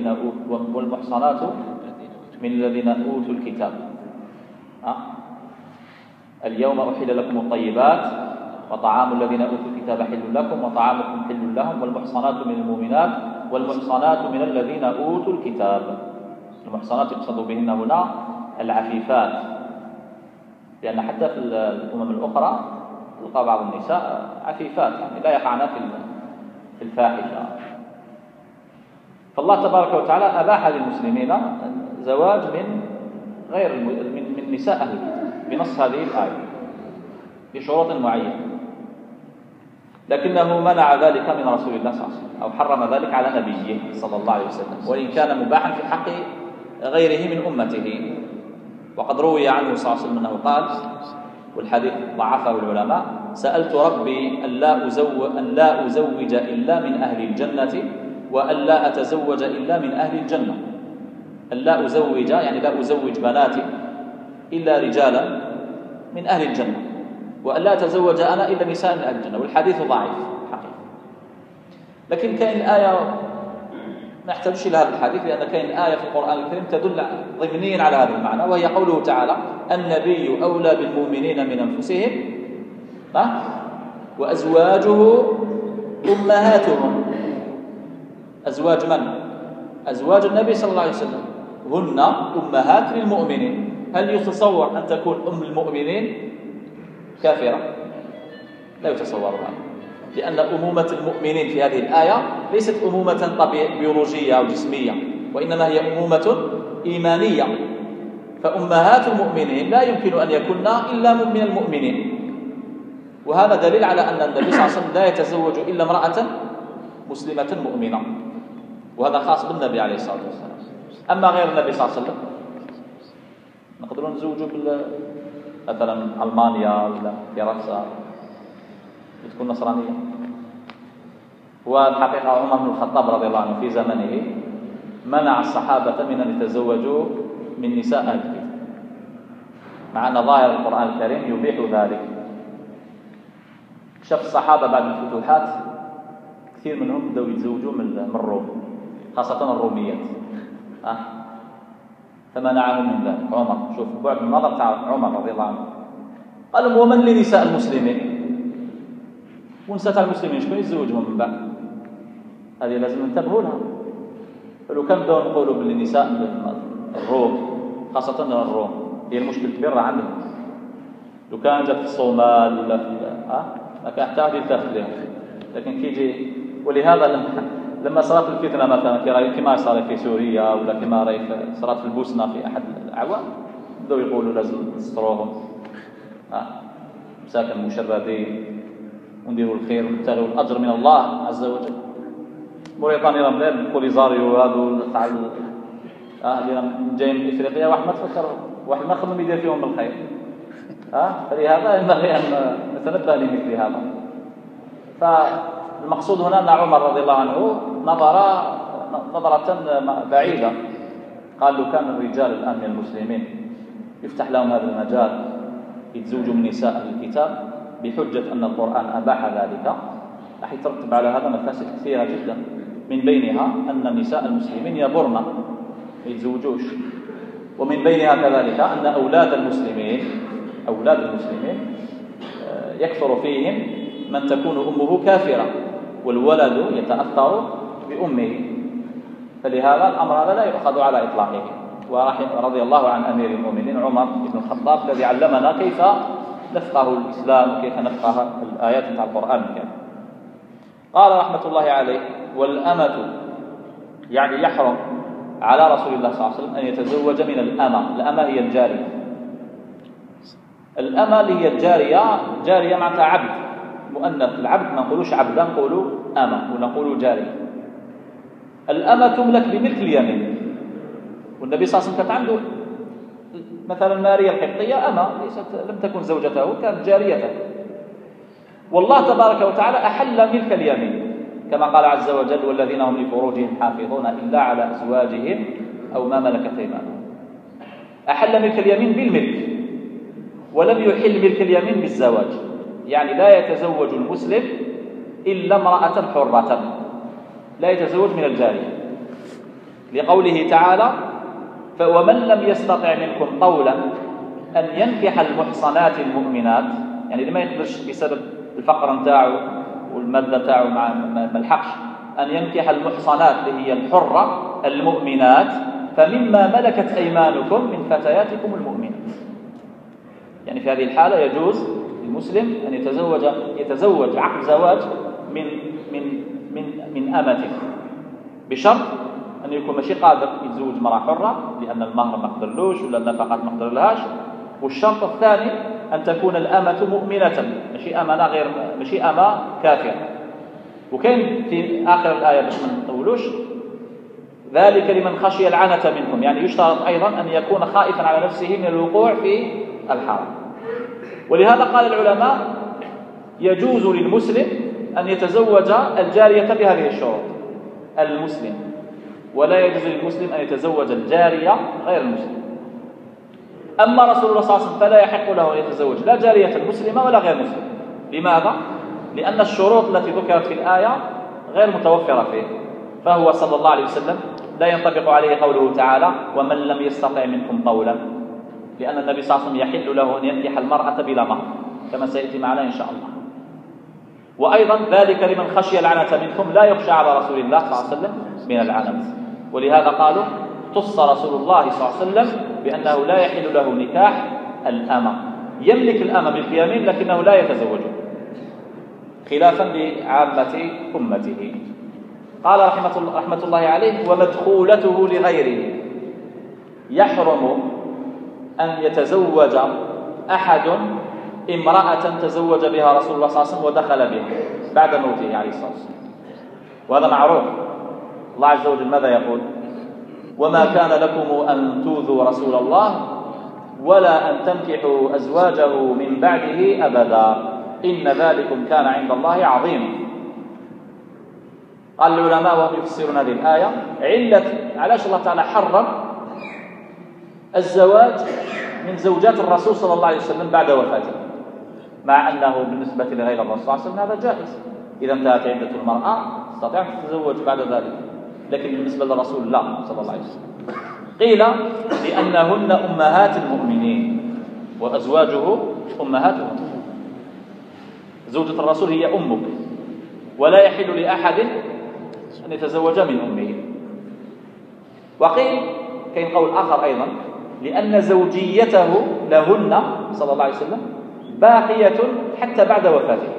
الذين أوتوا الكتاب اليوم أحل لكم الطيبات وطعام الذين أوتوا الكتاب حل لكم وطعامكم حل لهم والمحصنات من المؤمنات والمحصنات من الذين أوتوا الكتاب. المحصنات يقصد بهن هنا العفيفات، لأن حتى في الأمم الأخرى تلقى بعض النساء عفيفات، يعني لا يقعن في الفاحشة. فالله تبارك وتعالى أباح للمسلمين زواج من غير من نساء أهل الكتاب بنص هذه الآية بشروط معينة، لكنه منع ذلك من رسول الله صلى الله عليه وسلم أو حرم ذلك على نبيه صلى الله عليه وسلم، وإن كان مباحا في حق غيره من أمته. وقد روي عنه صلى الله عليه وسلم أنه قال، والحديث ضعفه العلماء: سألت ربي أن لا أزوج إلا من أهل الجنة وأن لا أتزوج إلا من أهل الجنة. أن لا أزوج يعني لا أزوج بناتي إلا رجالا من أهل الجنة، وأن لا أتزوج أنا إلا نساء من أهل الجنة. والحديث ضعيف حقيقة، لكن كاين آية ما نحتاجش إلى هذا الحديث، لأن كاين آية في القرآن الكريم تدل ضمنيا على هذا المعنى، وهي قوله تعالى: النبي أولى بالمؤمنين من أنفسهم وأزواجه أمهاتهم. أزواج من؟ أزواج النبي صلى الله عليه وسلم هن أمهات للمؤمنين. هل يتصور أن تكون أم المؤمنين كافرة؟ لا يتصور هذا، لأن أمومة المؤمنين في هذه الآية ليست أمومة بيولوجية أو جسمية، وإنما هي أمومة إيمانية. فأمهات المؤمنين لا يمكن أن يكون إلا من المؤمنين، وهذا دليل على أن النبي صلى الله عليه وسلم لا يتزوج إلا امرأة مسلمة مؤمنة، وهذا خاص بالنبي عليه الصلاة والسلام. أما غير النبي صلى الله عليه وسلم نقدرون نزوجوا مثلا ألمانيا ولا فرنسا بتكون نصرانية. والحقيقة عمر بن الخطاب رضي الله عنه في زمنه منع الصحابة من أن يتزوجوا من نساء أهل الكتاب، مع أن ظاهر القرآن الكريم يبيح ذلك. شاف الصحابة بعد الفتوحات كثير منهم بدأوا يتزوجوا من الروم، خاصة الروميات، فمنعهم من ذلك عمر. شوف بعد النظر تاع عمر رضي الله عنه، قال لهم: ومن لنساء المسلمين؟ ونساء المسلمين شكون يتزوجهم من بعد؟ هذه لازم ننتبهوا لها. فلو كان بدأوا نقولوا بالنساء الروم، خاصة الروم هي المشكلة الكبيرة عندهم. لو كان جات في الصومال ولا في ما كان حتى واحد يلتفت لهم، لكن كيجي. ولهذا لما صارت الفتنة مثلا كما صار في سوريا ولا كما صارت في البوسنة في أحد الأعوام، بدأوا يقولوا لازم نستروهم مساكن مشردين ونديروا الخير ونبتغوا الأجر من الله عز وجل. موريتانيا رمضان بوليزاريو هذو تاع اللي جايين من إفريقيا، واحد ما تفكر، واحد ما خمم يدير فيهم بالخير. فلهذا ينبغي أن نتنبه لمثل هذا. فالمقصود هنا أن عمر رضي الله عنه نظرة بعيدة، قال: لو كان الرجال الآن من المسلمين يفتح لهم هذا المجال يتزوجوا من نساء أهل الكتاب بحجة أن القرآن أباح ذلك، راح يترتب على هذا مفاسد كثيرة جدا، من بينها أن نساء المسلمين يبرن ما يتزوجوش، ومن بينها كذلك أن أولاد المسلمين يكثر فيهم من تكون أمه كافرة، والولد يتأثر بأمه. فلهذا الأمر هذا لا يؤخذ على إطلاقه. ورضي الله عن أمير المؤمنين عمر بن الخطاب الذي علمنا كيف نفقه الإسلام وكيف نفقه الآيات من القرآن الكريم. قال رحمة الله عليه: والأمة يعني يحرم على رسول الله صلى الله عليه وسلم أن يتزوج من الأمة. الأمة هي الجارية. الأمة اللي هي جارية معناتها عبد مؤنث. العبد ما نقولوش عبدا، نقولوا أمة ونقولوا جارية. الأمة تملك بملك اليمين، والنبي صلى الله عليه وسلم كانت عنده مثلا ماريا القبطية أمة، لم تكن زوجته، كانت جاريته. والله تبارك وتعالى أحل ملك اليمين كما قال عز وجل: والذين هم لفروجهم حافظون إلا على أزواجهم أو ما ملكت أيمانهم. أحل ملك اليمين بالملك، ولم يحل ملك اليمين بالزواج. يعني لا يتزوج المسلم إلا امرأة حرة، لا يتزوج من الجارية، لقوله تعالى: ومن لم يستطع منكم طولا أن ينكح المحصنات المؤمنات. يعني لما يقدرش بسبب الفقر نتاعو والمادة تاعو ما الحقش أن ينكح المحصنات اللي هي الحرة المؤمنات، فمما ملكت أيمانكم من فتياتكم المؤمنات. يعني في هذه الحالة يجوز للمسلم أن يتزوج عقد زواج من أمته، بشرط أن يكون ماشي قادر يتزوج مرأة حرة لأن المهر ما قدرلوش ولا النفقات ما قدرلهاش. والشرط الثاني أن تكون الأمة مؤمنة، ماشي أمة كافرة. وكاين في آخر الآية باش ما نطولوش، ذلك لمن خشي العنة منكم، يعني يشترط أيضا أن يكون خائفا على نفسه من الوقوع في الحرام. ولهذا قال العلماء يجوز للمسلم أن يتزوج الجارية بهذه الشروط، المسلم، ولا يجوز للمسلم أن يتزوج الجارية غير المسلم. أما رسول الله صلى الله عليه وسلم فلا يحق له أن يتزوج لا جارية مسلمة ولا غير مسلم. لماذا؟ لأن الشروط التي ذكرت في الآية غير متوفرة فيه، فهو صلى الله عليه وسلم لا ينطبق عليه قوله تعالى ومن لم يستطع منكم طولا، لأن النبي صلى الله عليه وسلم يحل له أن ينكح المرأة بلا مهر كما سيأتي معنا إن شاء الله. وأيضا ذلك لمن خشي العنة منكم، لا يخشى على رسول الله صلى الله عليه وسلم من العنة. ولهذا قالوا اختص رسول الله صلى الله عليه وسلم بأنه لا يحل له نكاح الأمة، يملك الأمة باليمين لكنه لا يتزوجها، خلافا لعامة أمته. قال رحمة الله عليه ومدخولته لغيره، يحرم أن يتزوج أحد امرأة تزوج بها رسول الله صلى الله عليه وسلم ودخل بها بعد موته عليه الصلاة والسلام، وهذا معروف. الله عز وجل ماذا يقول؟ وما كان لكم أن تؤذوا رسول الله ولا أن تنكحوا أزواجه من بعده أبدا إن ذلكم كان عند الله عظيما. قال العلماء وهم يفسرون هذه الآية علة علاش الله تعالى حرم الزواج من زوجات الرسول صلى الله عليه وسلم بعد وفاته، مع أنه بالنسبة لغير الرسول صلى الله عليه وسلم هذا جائز، إذا انتهت عدة المرأة تستطيع أن تتزوج بعد ذلك، لكن بالنسبة للرسول الله صلى الله عليه وسلم. قيل لأنهن أمهات المؤمنين وأزواجه أمهاتهم، زوجة الرسول هي أمك، ولا يحل لأحد أن يتزوج من أمه. وقيل كاين قول آخر أيضا لأن زوجيته لهن صلى الله عليه وسلم باقية حتى بعد وفاته.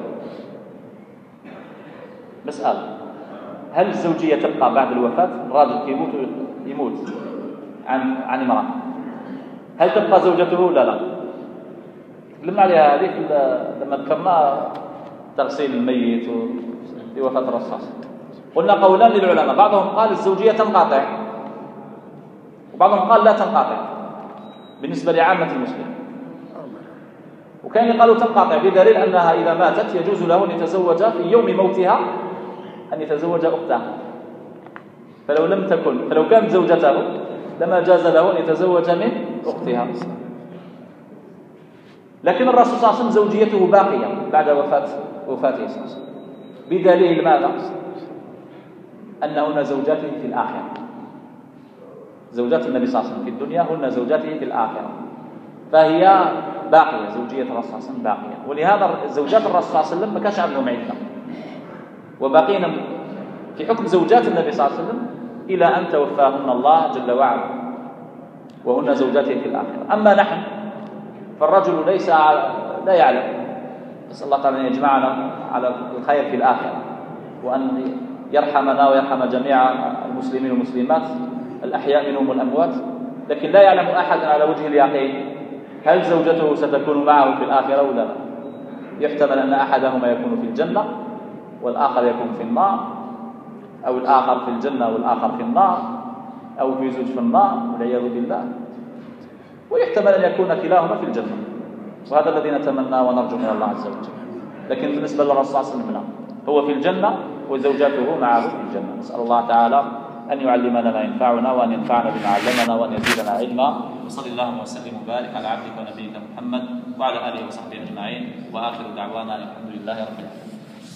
مسألة، هل الزوجية تبقى بعد الوفاة؟ الراجل يموت عن امرأة، هل تبقى زوجته ولا لا؟ تكلمنا عليها هذه لما ذكرنا تغسيل الميت في وفاة الرسول، قلنا قولان للعلماء، بعضهم قال الزوجية تنقطع وبعضهم قال لا تنقطع بالنسبة لعامة المسلمين، وكان قالوا تنقطع بدليل أنها إذا ماتت يجوز له أن يتزوج في يوم موتها أن يتزوج أختها، فلو كانت زوجته لما جاز له أن يتزوج من أختها. لكن الرسول صلى الله عليه وسلم زوجيته باقية بعد وفاته صلى الله عليه وسلم، بدليل ماذا؟ أنهن زوجاته في الآخرة، زوجات النبي صلى الله عليه وسلم في الدنيا هن زوجاته في الآخرة، فهي باقية، زوجية الرسول صلى الله عليه وسلم باقية. ولهذا زوجات الرسول صلى الله عليه وسلم ما كانش عندهم عدة، وبقينا في حكم زوجات النبي صلى الله عليه وسلم إلى أن توفاهن الله جل وعلا، وهن زوجاته في الآخرة. أما نحن فالرجل لا يعلم، نسأل الله تعالى أن يجمعنا على الخير في الآخرة، وأن يرحمنا ويرحم جميع المسلمين والمسلمات الأحياء منهم والأموات. لكن لا يعلم أحد على وجه اليقين هل زوجته ستكون معه في الآخرة ولا لا. يحتمل أن أحدهما يكون في الجنة والآخر يكون في النار، أو الآخر في الجنة والآخر في النار، أو في زوج في النار والعياذ بالله، ويحتمل أن يكون كلاهما في الجنة، وهذا الذي نتمنى ونرجو من الله عز وجل. لكن بالنسبة للرسول صلى الله عليه وسلم هو في الجنة وزوجاته معه في الجنة. نسأل الله تعالى أن يعلمنا ما ينفعنا وأن ينفعنا بما علمنا وأن يزيدنا علما. وصلى اللهم وسلم وبارك على عبدك ونبيك محمد وعلى آله وصحبه أجمعين، وآخر دعوانا الحمد لله رب العالمين.